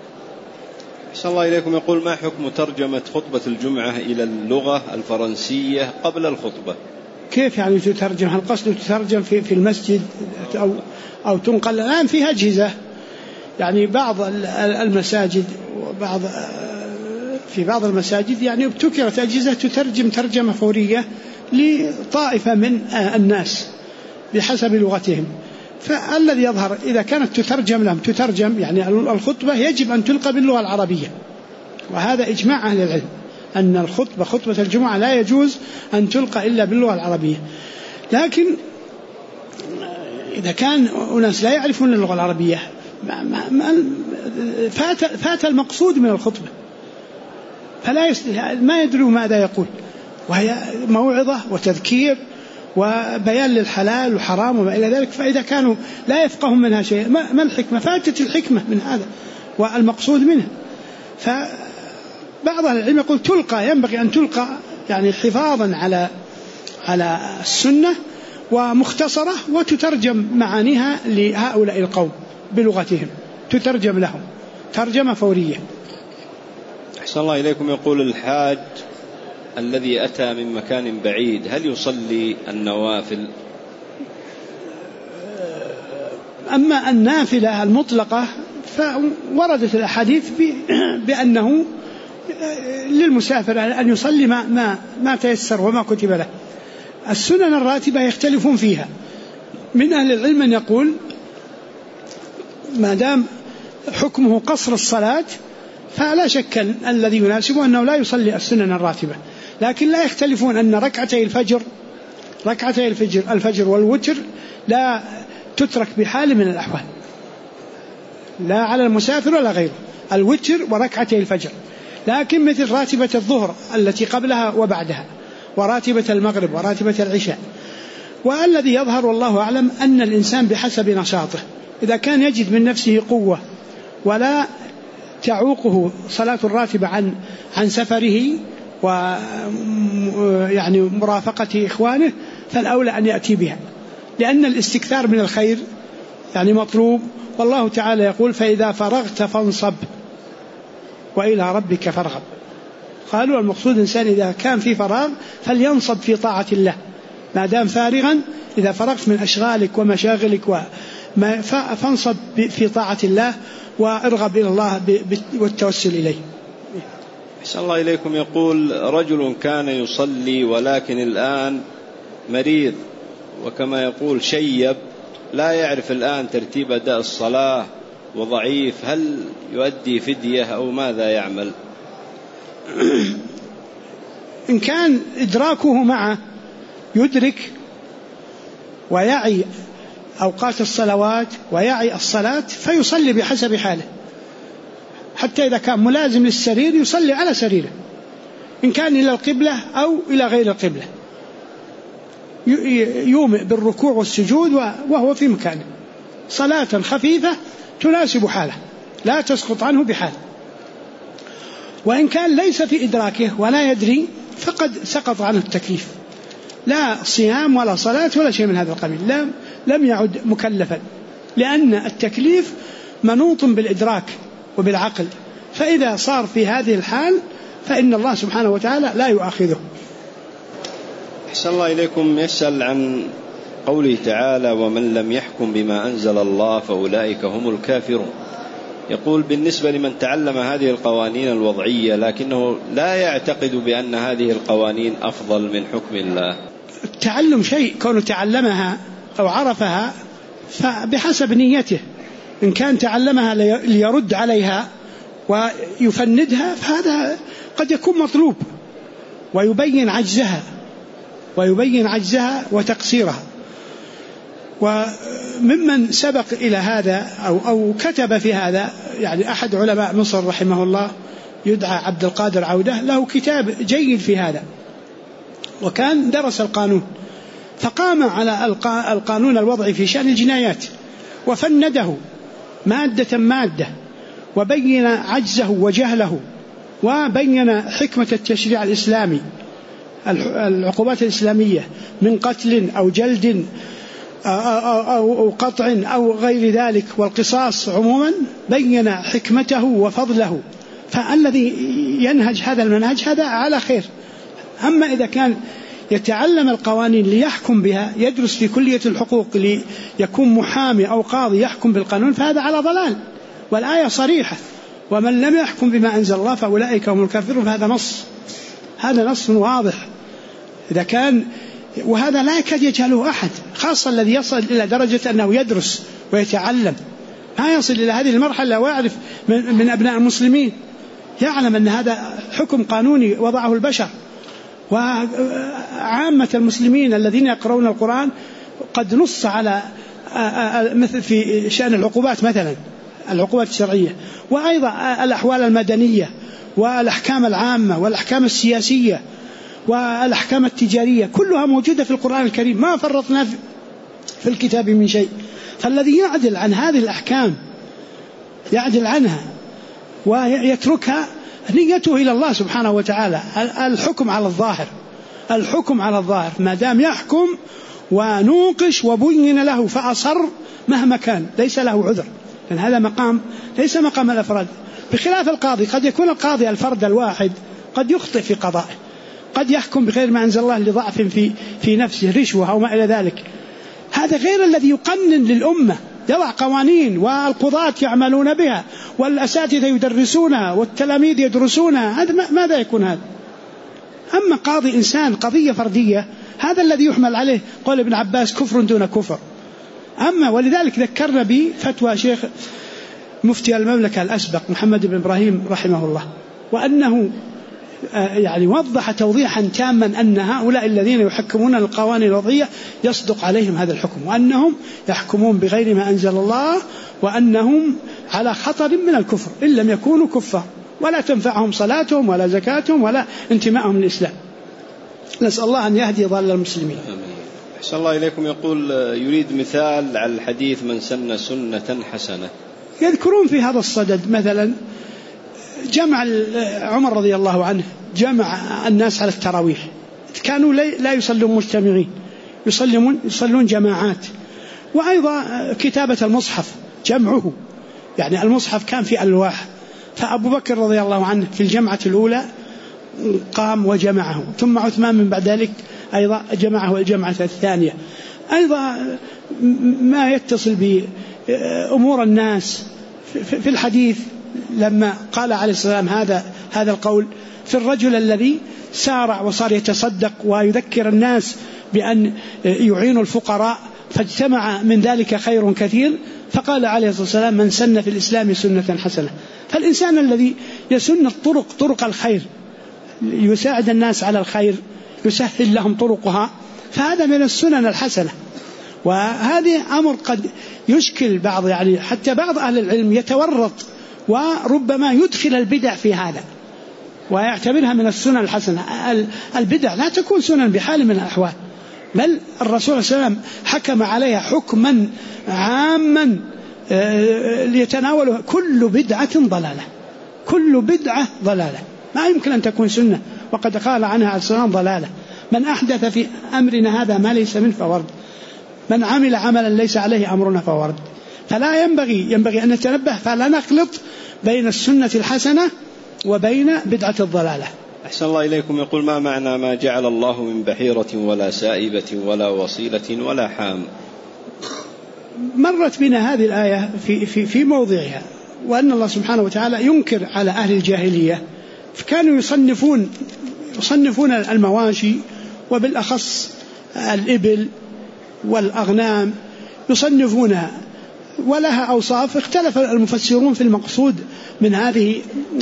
أحسن الله إليكم. يقول: ما حكم ترجمة خطبة الجمعة إلى اللغة الفرنسية قبل الخطبة؟ كيف يعني تترجم؟ هل قصد تترجم في المسجد أو تنقل؟ الآن في أجهزة، يعني بعض المساجد في بعض المساجد يعني ابتكرت أجهزة تترجم ترجمة فورية لطائفة من الناس بحسب لغتهم. فالذي يظهر إذا كانت تترجم يعني الخطبة يجب أن تلقى باللغة العربية، وهذا إجماع أهل العلم أن خطبة الجمعة لا يجوز أن تلقى إلا باللغة العربية. لكن إذا كان أناس لا يعرفون اللغة العربية فات المقصود من الخطبة، ما يدروا ماذا يقول، وهي موعظة وتذكير وبيان للحلال والحرام وما إلى ذلك. فإذا كانوا لا يفقهون منها شيء ما الحكمة؟ فاتت الحكمة من هذا والمقصود منه. فبعض العلم يقول ينبغي أن تلقى يعني حفاظا على السنة ومختصرة، وتترجم معانيها لهؤلاء القوم بلغتهم، تترجم لهم ترجمة فورية. أحسن الله إليكم. يقول: الحاج الذي أتى من مكان بعيد هل يصلي النوافل؟ أما النافلة المطلقة فوردت الأحاديث بأنه للمسافر أن يصلي ما تيسر وما كتب له. السنن الراتبة يختلفون فيها. من أهل العلم من يقول ما دام حكمه قصر الصلاة فلا شك الذي يناسبه أنه لا يصلي السنن الراتبة، لكن لا يختلفون أن ركعتي الفجر والوتر لا تترك بحال من الأحوال، لا على المسافر ولا غيره، الوتر وركعتي الفجر. لكن مثل راتبة الظهر التي قبلها وبعدها، وراتبة المغرب وراتبة العشاء. والذي يظهر والله أعلم أن الإنسان بحسب نشاطه، إذا كان يجد من نفسه قوة ولا تعوقه صلاة الراتبة عن سفره ويعني مرافقة إخوانه فالأولى أن يأتي بها، لأن الاستكثار من الخير يعني مطلوب. والله تعالى يقول فإذا فرغت فانصب وإلى ربك فارغب. قالوا المقصود الإنسان إذا كان في فراغ فلينصب في طاعة الله ما دام فارغا. إذا فرغت من أشغالك ومشاغلك فانصب في طاعة الله وارغب إلى الله والتوسل إليه. أحسن الله إليكم. يقول رجل كان يصلي ولكن الآن مريض، وكما يقول شيب لا يعرف الآن ترتيب أداء الصلاة وضعيف، هل يؤدي فدية أو ماذا يعمل؟ إن كان إدراكه معه يدرك ويعي أوقات الصلوات ويعي الصلاة فيصلي بحسب حاله، حتى إذا كان ملازم للسرير يصلي على سريره، إن كان إلى القبلة أو إلى غير القبلة، يومئ بالركوع والسجود وهو في مكانه، صلاة خفيفة تناسب حاله لا تسقط عنه بحال. وإن كان ليس في إدراكه ولا يدري فقد سقط عنه التكليف، لا صيام ولا صلاة ولا شيء من هذا القبيل، لم يعد مكلفا، لأن التكليف منوط بالإدراك وبالعقل، فإذا صار في هذه الحال فإن الله سبحانه وتعالى لا يؤاخذه. أحسن الله إليكم. يسأل عن قوله تعالى ومن لم يحكم بما أنزل الله فأولئك هم الكافرون. يقول بالنسبة لمن تعلم هذه القوانين الوضعية لكنه لا يعتقد بأن هذه القوانين أفضل من حكم الله. التعلم شيء، كونه تعلمها أو عرفها فبحسب نيته، إن كان تعلمها ليرد عليها ويفندها فهذا قد يكون مطلوب ويبين عجزها وتقصيرها. وممن سبق إلى هذا أو كتب في هذا يعني أحد علماء مصر رحمه الله يدعى عبد القادر عودة، له كتاب جيد في هذا، وكان درس القانون فقام على القانون الوضعي في شأن الجنايات وفنده مادة وبين عجزه وجهله، وبين حكمة التشريع الإسلامي، العقوبات الإسلامية من قتل أو جلد أو قطع أو غير ذلك، والقصاص عموما، بين حكمته وفضله. فالذي ينهج هذا المنهج هذا على خير. أما إذا كان يتعلم القوانين ليحكم بها، يدرس في كلية الحقوق ليكون محامي أو قاضي يحكم بالقانون، فهذا على ضلال، والآية صريحة ومن لم يحكم بما أنزل الله فأولئك هم الكافرون. هذا نص واضح. إذا كان وهذا لا يكاد يجهله أحد، خاصة الذي يصل إلى درجة أنه يدرس ويتعلم، ما يصل إلى هذه المرحلة ويعرف من أبناء المسلمين، يعلم أن هذا حكم قانوني وضعه البشر. وعامة المسلمين الذين يقرؤون القرآن قد نص على مثل في شأن العقوبات، مثلا العقوبات الشرعية، وأيضا الأحوال المدنية والأحكام العامة والأحكام السياسية والأحكام التجارية، كلها موجودة في القرآن الكريم، ما فرطنا في الكتاب من شيء. فالذي يعدل عن هذه الأحكام يعدل عنها ويتركها نيته إلى الله سبحانه وتعالى. الحكم على الظاهر ما دام يحكم ونوقش وبين له فأصر مهما كان ليس له عذر، لأن هذا مقام ليس مقام الأفراد، بخلاف القاضي. قد يكون القاضي الفرد الواحد قد يخطئ في قضائه، قد يحكم بغير ما أنزل الله لضعف في نفسه، رشوة أو ما إلى ذلك. هذا غير الذي يقنن للأمة يضع قوانين والقضاة يعملون بها والأساتذة يدرسونها والتلاميذ يدرسونها، هذا ماذا يكون هذا؟ أما قاضي إنسان قضية فردية هذا الذي يحمل عليه قول ابن عباس كفر دون كفر. أما ولذلك ذكرنا بفتوى شيخ مفتي المملكة الأسبق محمد بن إبراهيم رحمه الله، وأنه يعني وضح توضيحا تاما أن هؤلاء الذين يحكمون القوانين الوضعية يصدق عليهم هذا الحكم، وأنهم يحكمون بغير ما أنزل الله، وأنهم على خطر من الكفر إن لم يكونوا كفار، ولا تنفعهم صلاتهم ولا زكاتهم ولا انتمائهم للإسلام. نسأل الله أن يهدي ضال المسلمين. أحسن الله إليكم. يقول يريد مثال على الحديث من سن سنة حسنة. يذكرون في هذا الصدد مثلا جمع عمر رضي الله عنه جمع الناس على التراويح، كانوا لا يصلون مجتمعين، يصلون جماعات. وأيضا كتابة المصحف جمعه، يعني المصحف كان في ألواح، فأبو بكر رضي الله عنه في الجمعة الأولى قام وجمعه، ثم عثمان من بعد ذلك أيضا جمعه الجمعة الثانية. أيضا ما يتصل بأمور الناس في الحديث لما قال عليه السلام هذا القول في الرجل الذي سارع وصار يتصدق ويذكر الناس بأن يعينوا الفقراء فاجتمع من ذلك خير كثير، فقال عليه الصلاة والسلام من سن في الإسلام سنة حسنة. فالإنسان الذي يسن طرق الخير، يساعد الناس على الخير، يسهل لهم طرقها، فهذا من السنن الحسنة. وهذا أمر قد يشكل بعض، يعني حتى بعض أهل العلم يتورط وربما يدخل البدع في هذا ويعتبرها من السنن الحسنة. البدع لا تكون سنن بحال من الأحوال، بل الرسول صلى الله عليه وسلم حكم عليها حكما عاما ليتناوله كل بدعة ضلالة، كل بدعة ضلالة، ما يمكن أن تكون سنة، وقد قال عنها عليه السلام ضلالة. من أحدث في أمرنا هذا ما ليس منه فورد، من عمل عملا ليس عليه أمرنا فورد. فلا ينبغي أن نتنبه فلا نخلط بين السنة الحسنة وبين بدعة الضلالة. أحسن الله إليكم. يقول ما معنى ما جعل الله من بحيرة ولا سائبة ولا وصيلة ولا حام؟ مرت بنا هذه الآية في موضعها، وأن الله سبحانه وتعالى ينكر على أهل الجاهلية، فكانوا يصنفون المواشي وبالأخص الإبل والأغنام يصنفونها ولها أوصاف اختلف المفسرون في المقصود من هذه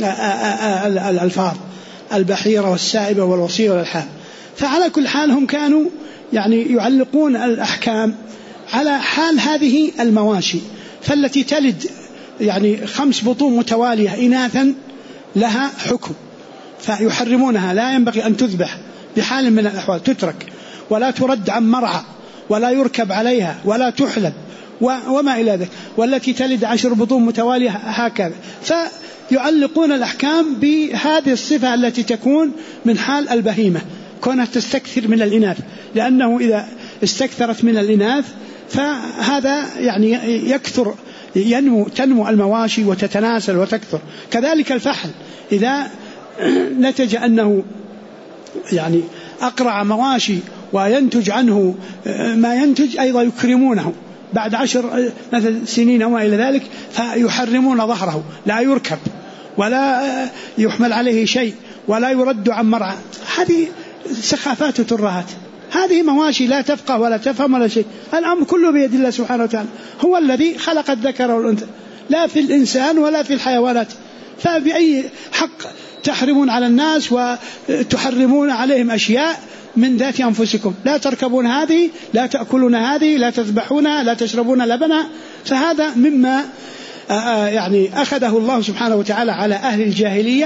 الألفاظ البحيرة والسائبة والوصيلة والحام. فعلى كل حال هم كانوا يعني يعلقون الأحكام على حال هذه المواشي، فالتي تلد يعني 5 بطون متوالية إناثا لها حكم، فيحرمونها، لا ينبغي أن تذبح بحال من الأحوال، تترك ولا ترد عن مرعى ولا يركب عليها ولا تحلب وما إلى ذلك. والتي تلد 10 بطون متوالية هكذا. فيعلقون الأحكام بهذه الصفة التي تكون من حال البهيمة كونها تستكثر من الإناث، لأنه إذا استكثرت من الإناث فهذا يعني يكثر تنمو المواشي وتتناسل وتكثر. كذلك الفحل إذا نتج أنه يعني أقرع مواشي وينتج عنه ما ينتج أيضا يكرمونه بعد 10 مثل سنين وما إلى ذلك، فيحرمون ظهره، لا يركب ولا يحمل عليه شيء ولا يرد عن مرعى. هذه سخافات ترهات، هذه مواشي لا تفقه ولا تفهم ولا شيء. الأمر كله بيد الله سبحانه وتعالى، هو الذي خلق الذكر والأنثى، لا في الإنسان ولا في الحيوانات. فبأي حق تحرمون على الناس وتحرمون عليهم أشياء من ذات أنفسكم؟ لا تركبون هذه، لا تأكلون هذه، لا تذبحونها، لا تشربون لبنها. فهذا مما يعني أخذه الله سبحانه وتعالى على أهل الجاهلية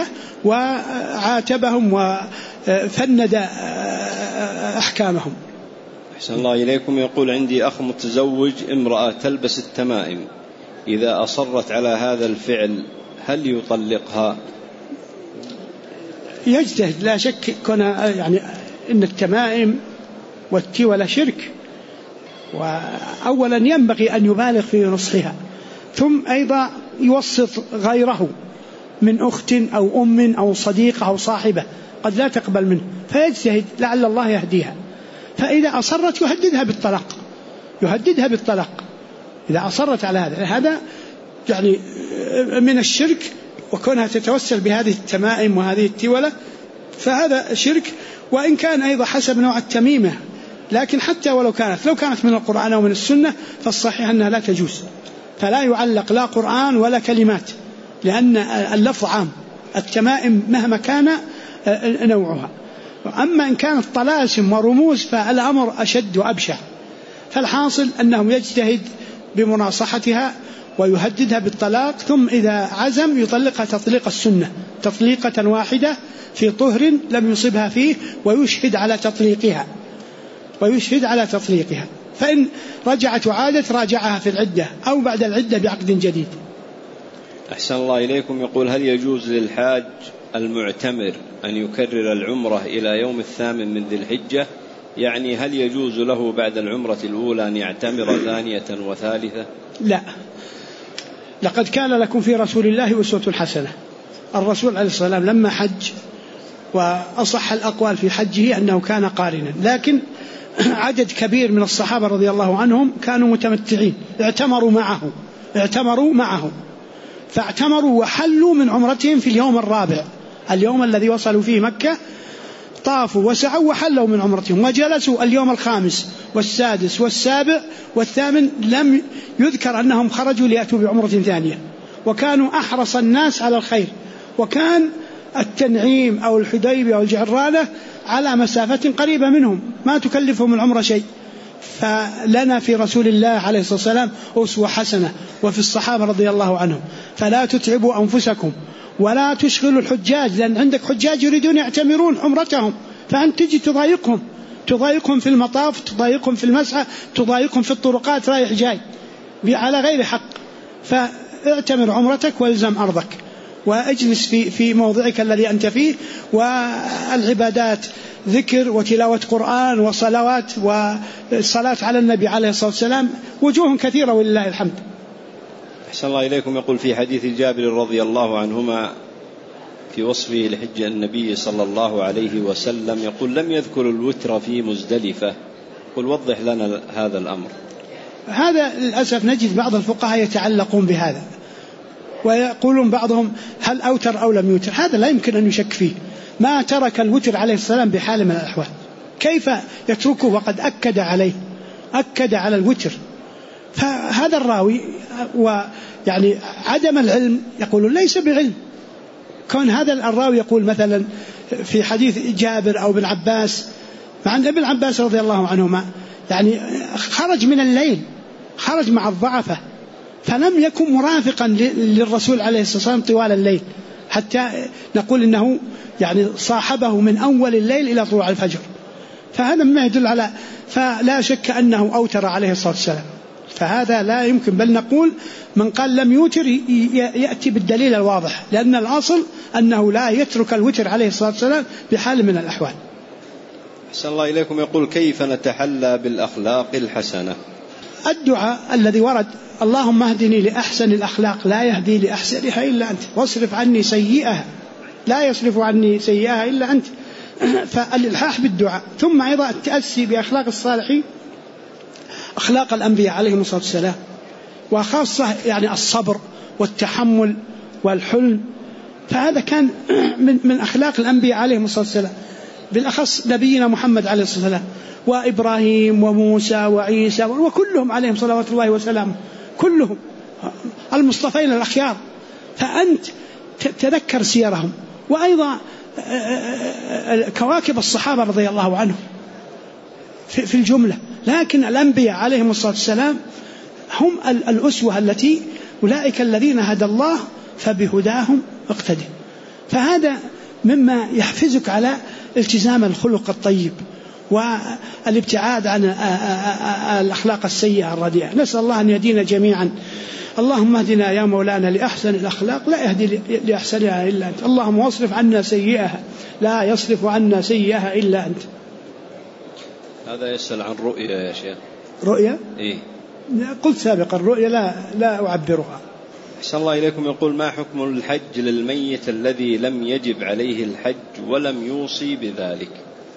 وعاتبهم وفند أحكامهم. أحسن الله إليكم. يقول عندي أخ متزوج امرأة تلبس التمائم، إذا أصرت على هذا الفعل هل يطلقها؟ يجتهد، لا شك كنا يعني إن التمائم والتولى شرك، وأولا ينبغي أن يبالغ في نصحها، ثم أيضا يوسط غيره من أخت أو أم أو صديقة أو صاحبة قد لا تقبل منه، فيجتهد لعل الله يهديها. فإذا أصرت يهددها بالطلاق، إذا أصرت على هذا يعني من الشرك، وكونها تتوسل بهذه التمائم وهذه التولة فهذا شرك، وإن كان أيضا حسب نوع التميمة، لكن حتى ولو كانت من القرآن أو من السنة فالصحيح أنها لا تجوز، فلا يعلق لا قرآن ولا كلمات، لأن اللفظ عام، التمائم مهما كان نوعها. أما إن كانت طلاسم ورموز فالأمر أشد وأبشع. فالحاصل أنه يجتهد بمناصحتها ويهددها بالطلاق، ثم إذا عزم يطلقها تطليق السنة، تطليقة واحدة في طهر لم يصبها فيه، ويشهد على تطليقها. فإن رجعت وعادت راجعها في العدة أو بعد العدة بعقد جديد. أحسن الله إليكم. يقول: هل يجوز للحاج المعتمر أن يكرر العمرة إلى يوم 8 من ذي الحجة؟ يعني هل يجوز له بعد العمرة الأولى أن يعتمر ثانية وثالثة؟ لا، لقد كان لكم في رسول الله أسوة حسنة. الرسول عليه الصلاة والسلام لما حج، وأصح الأقوال في حجه أنه كان قارنا، لكن عدد كبير من الصحابة رضي الله عنهم كانوا متمتعين، اعتمروا معه فاعتمروا وحلوا من عمرتهم في اليوم الرابع، اليوم الذي وصلوا فيه مكة، طافوا وسعوا وحلوا من عمرتهم، وجلسوا اليوم 5 والسادس والسابع والثامن، لم يذكر أنهم خرجوا ليأتوا بعمرة ثانية، وكانوا أحرص الناس على الخير. وكان التنعيم أو الحديبية أو الجعرانة على مسافة قريبة منهم، ما تكلفهم العمرة شيء. فلنا في رسول الله عليه الصلاة والسلام أسوة حسنة، وفي الصحابة رضي الله عنهم. فلا تتعبوا أنفسكم ولا تشغلوا الحجاج، لأن عندك حجاج يريدون يعتمرون عمرتهم، فأنت تجي تضايقهم في المطاف، تضايقهم في المسعى، تضايقهم في الطرقات رايح جاي على غير حق. فاعتمر عمرتك والزم أرضك، واجلس في موضعك الذي أنت فيه. والعبادات ذكر وتلاوة قرآن وصلوات والصلاة على النبي عليه الصلاة والسلام، وجوه كثيرة ولله الحمد. أحسن الله إليكم. يقول في حديث جابر رضي الله عنهما في وصفه لحج النبي صلى الله عليه وسلم، يقول: لم يذكر الوتر في مزدلفة. قل وضح لنا هذا الأمر. هذا للأسف نجد بعض الفقهاء يتعلقون بهذا، ويقولون بعضهم هل أوتر أو لم يوتر. هذا لا يمكن أن يشك فيه، ما ترك الوتر عليه السلام بحال من الأحوال، كيف يتركه وقد أكد على الوتر. فهذا الراوي ويعني عدم العلم يقولون ليس بعلم. كون هذا الراوي يقول مثلا في حديث جابر أو ابن عباس، مع أن ابن عباس رضي الله عنهما يعني خرج من الليل، خرج مع الضعفة، فلم يكن مرافقا للرسول عليه الصلاة والسلام طوال الليل، حتى نقول إنه يعني صاحبه من أول الليل إلى طلوع الفجر. فهذا مما يدل على، فلا شك أنه أوتر عليه الصلاة والسلام، فهذا لا يمكن. بل نقول من قال لم يوتر يأتي بالدليل الواضح، لأن الأصل أنه لا يترك الوتر عليه الصلاة والسلام بحال من الأحوال. أحسن الله إليكم. يقول: كيف نتحلى بالأخلاق الحسنة؟ الدعاء الذي ورد: اللهم اهدني لأحسن الأخلاق لا يهدي لأحسنها إلا أنت، واصرف عني سيئها لا يصرف عني سيئها إلا أنت. فالإلحاح بالدعاء، ثم أيضا التأسي بأخلاق الصالحين، أخلاق الأنبياء عليهم الصلاة والسلام، وخاصة يعني الصبر والتحمل والحلم. فهذا كان من أخلاق الأنبياء عليهم الصلاة والسلام، بالأخص نبينا محمد عليه الصلاة والسلام، وإبراهيم وموسى وعيسى وكلهم عليهم صلوات الله وسلامه، كلهم المصطفين الأخيار. فأنت تذكر سيرهم، وأيضا كواكب الصحابة رضي الله عنهم في الجملة. لكن الأنبياء عليهم الصلاة والسلام هم الأسوة التي أولئك الذين هدى الله فبهداهم اقتدي. فهذا مما يحفزك على التزام الخلق الطيب والابتعاد عن الأخلاق السيئة الرديئة. نسأل الله أن يهدينا جميعا. اللهم اهدنا يا مولانا لأحسن الأخلاق لا يهدي لأحسنها إلا أنت. اللهم واصرف عنا سيئها لا يصرف عنا سيئها إلا أنت. هذا يسأل عن رؤية يا شيخ. رؤية؟ إيه؟ قلت سابقا الرؤية لا أعبرها. أحسن الله إليكم. يقول: ما حكم الحج للميت الذي لم يجب عليه الحج ولم يوصي بذلك؟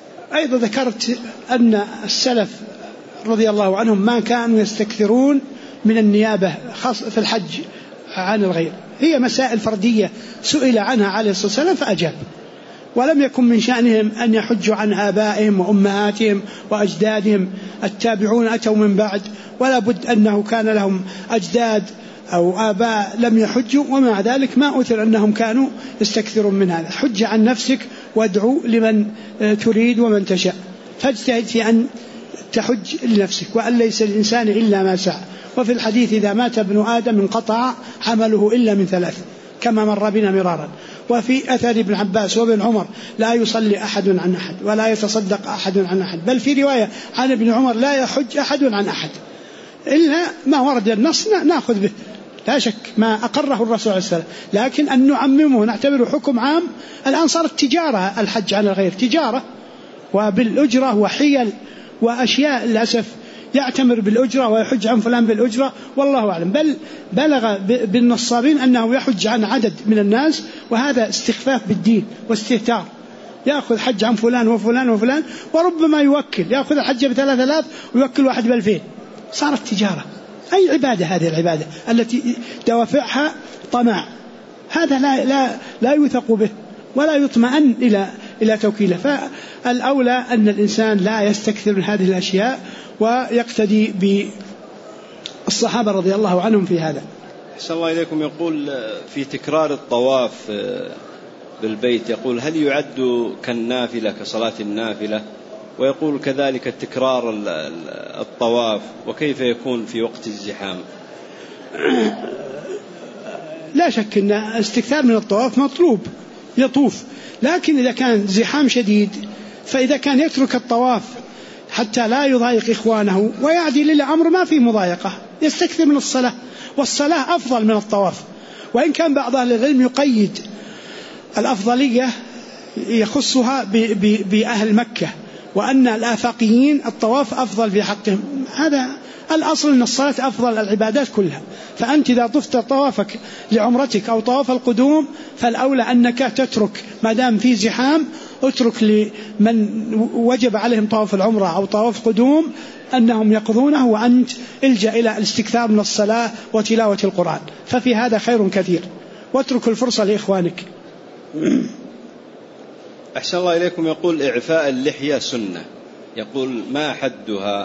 أيضا ذكرت أن السلف رضي الله عنهم ما كانوا يستكثرون من النيابة خاص في الحج عن الغير، هي مسائل فردية سئل عنها عليه الصلاة والسلام فأجاب، ولم يكن من شأنهم أن يحجوا عن آبائهم وأمهاتهم وأجدادهم. التابعون أتوا من بعد، ولا بد أنه كان لهم أجداد أو آباء لم يحجوا، ومع ذلك ما أثر أنهم كانوا يستكثرون من هذا. حج عن نفسك وادعو لمن تريد ومن تشاء، فاجتهد في أن تحج لنفسك، وأن ليس الإنسان إلا ما سعى. وفي الحديث إذا مات ابن آدم انقطع عمله إلا من ثلاث، كما مر بنا مرارا. وفي أثر ابن عباس وابن عمر لا يصلي أحد عن أحد ولا يتصدق أحد عن أحد، بل في رواية عن ابن عمر لا يحج أحد عن أحد إلا ما ورد النص نأخذ به، لا شك ما أقره الرسول عليه السلام، لكن أن نعممه نعتبره حكم عام. الآن صارت تجارة الحج عن الغير، تجارة وبالأجرة وحيل وأشياء، للأسف يعتمر بالأجرة ويحج عن فلان بالأجرة، والله أعلم. بل بلغ بالنصابين أنه يحج عن عدد من الناس، وهذا استخفاف بالدين واستهتار. يأخذ حج عن فلان وفلان وفلان، وربما يأخذ الحج ب3000 ويوكل واحد ب2000. صارت تجارة. أي عبادة هذه العبادة التي دوافعها طمع؟ هذا لا يوثق به ولا يطمئن إلى توكيله. فالأولى أن الإنسان لا يستكثر من هذه الأشياء ويقتدي بالصحابة رضي الله عنهم في هذا. أحسن الله إليكم. يقول في تكرار الطواف بالبيت، يقول هل يعد كالنافلة كصلاة النافلة؟ ويقول كذلك التكرار الطواف، وكيف يكون في وقت الزحام؟ لا شك أن استكثار من الطواف مطلوب، يطوف، لكن إذا كان زحام شديد، فإذا كان يترك الطواف حتى لا يضايق إخوانه ويعدل إلى أمر ما فيه مضايقة، يستكثر من الصلاة، والصلاة أفضل من الطواف. وإن كان بعض أهل العلم يقيد الأفضلية يخصها بأهل مكة، وأن الآفاقيين الطواف أفضل في حقهم. هذا الأصل أن الصلاة أفضل العبادات كلها. فأنت إذا طفت طوافك لعمرتك أو طواف القدوم، فالأولى أنك تترك، ما دام في زحام اترك لمن وجب عليهم طواف العمرة أو طواف قدوم أنهم يقضونه، وأنت الجأ إلى الاستكثار من الصلاة وتلاوة القرآن، ففي هذا خير كثير، واترك الفرصة لإخوانك. أحسن الله إليكم. يقول إعفاء اللحية سنة، يقول ما حدها؟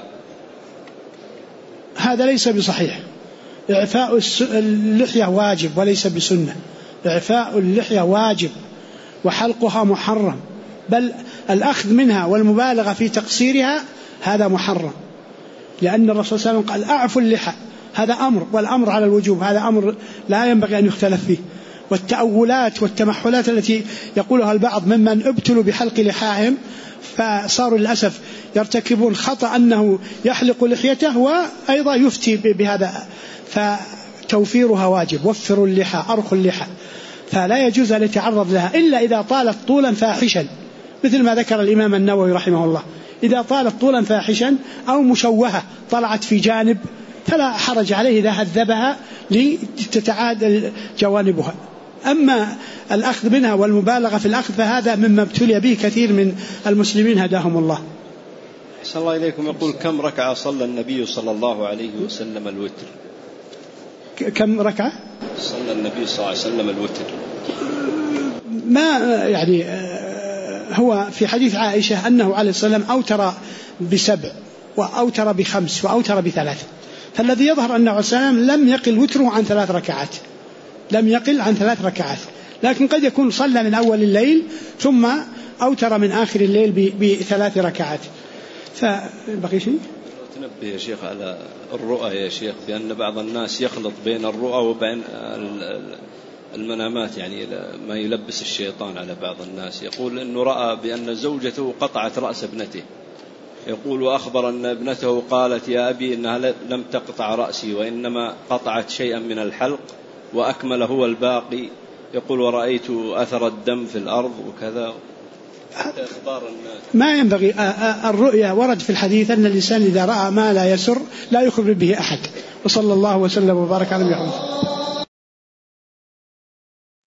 هذا ليس بصحيح. إعفاء اللحية واجب وليس بسنة. إعفاء اللحية واجب وحلقها محرم، بل الأخذ منها والمبالغة في تقصيرها هذا محرم، لأن الرسول صلى الله عليه وسلم قال أعفوا اللحى، هذا أمر، والأمر على الوجوب، هذا أمر لا ينبغي أن يختلف فيه. والتأولات والتمحلات التي يقولها البعض ممن ابتلوا بحلق لحاهم، فصاروا للأسف يرتكبون خطأ أنه يحلق لحيته وأيضا يفتي بهذا، فتوفيرها واجب. وفروا اللحى، أرخوا اللحى، فلا يجوز أن يتعرض لها إلا إذا طالت طولا فاحشا، مثل ما ذكر الإمام النووي رحمه الله، إذا طالت طولا فاحشا أو مشوهة طلعت في جانب فلا حرج عليه إذا هذبها لتتعادل جوانبها. أما الأخذ منها والمبالغة في الأخذ فهذا مما ابتلي به كثير من المسلمين هداهم الله. أحسن الله إليكم. يقول كم ركعة صلى النبي صلى الله عليه وسلم الوتر؟ كم ركعة صلى النبي صلى الله عليه وسلم الوتر؟ ما يعني هو في حديث عائشة أنه عليه الصلاة والسلام أوتر ب7 وأوتر ب5 وأوتر ب3، فالذي يظهر أنه عليه الصلاة والسلام لم يقل وتره عن 3 ركعات، لم يقل عن 3 ركعات، لكن قد يكون صلى من أول الليل ثم أوتر من آخر الليل ب3 ركعات. فبقي شيء؟ تنبه يا شيخ على الرؤى يا شيخ، بأن بعض الناس يخلط بين الرؤى وبين المنامات، يعني ما يلبس الشيطان على بعض الناس. يقول أنه رأى بأن زوجته قطعت رأس ابنته، يقول وأخبر أن ابنته قالت يا أبي إنها لم تقطع رأسي وإنما قطعت شيئا من الحلق وأكمل هو الباقي. يقول ورأيت أثر الدم في الأرض وكذا. ما ينبغي الرؤيا. ورد في الحديث أن الإنسان إذا رأى ما لا يسر لا يخبر به أحد. وصلى الله وسلم وبارك على نبينا محمد.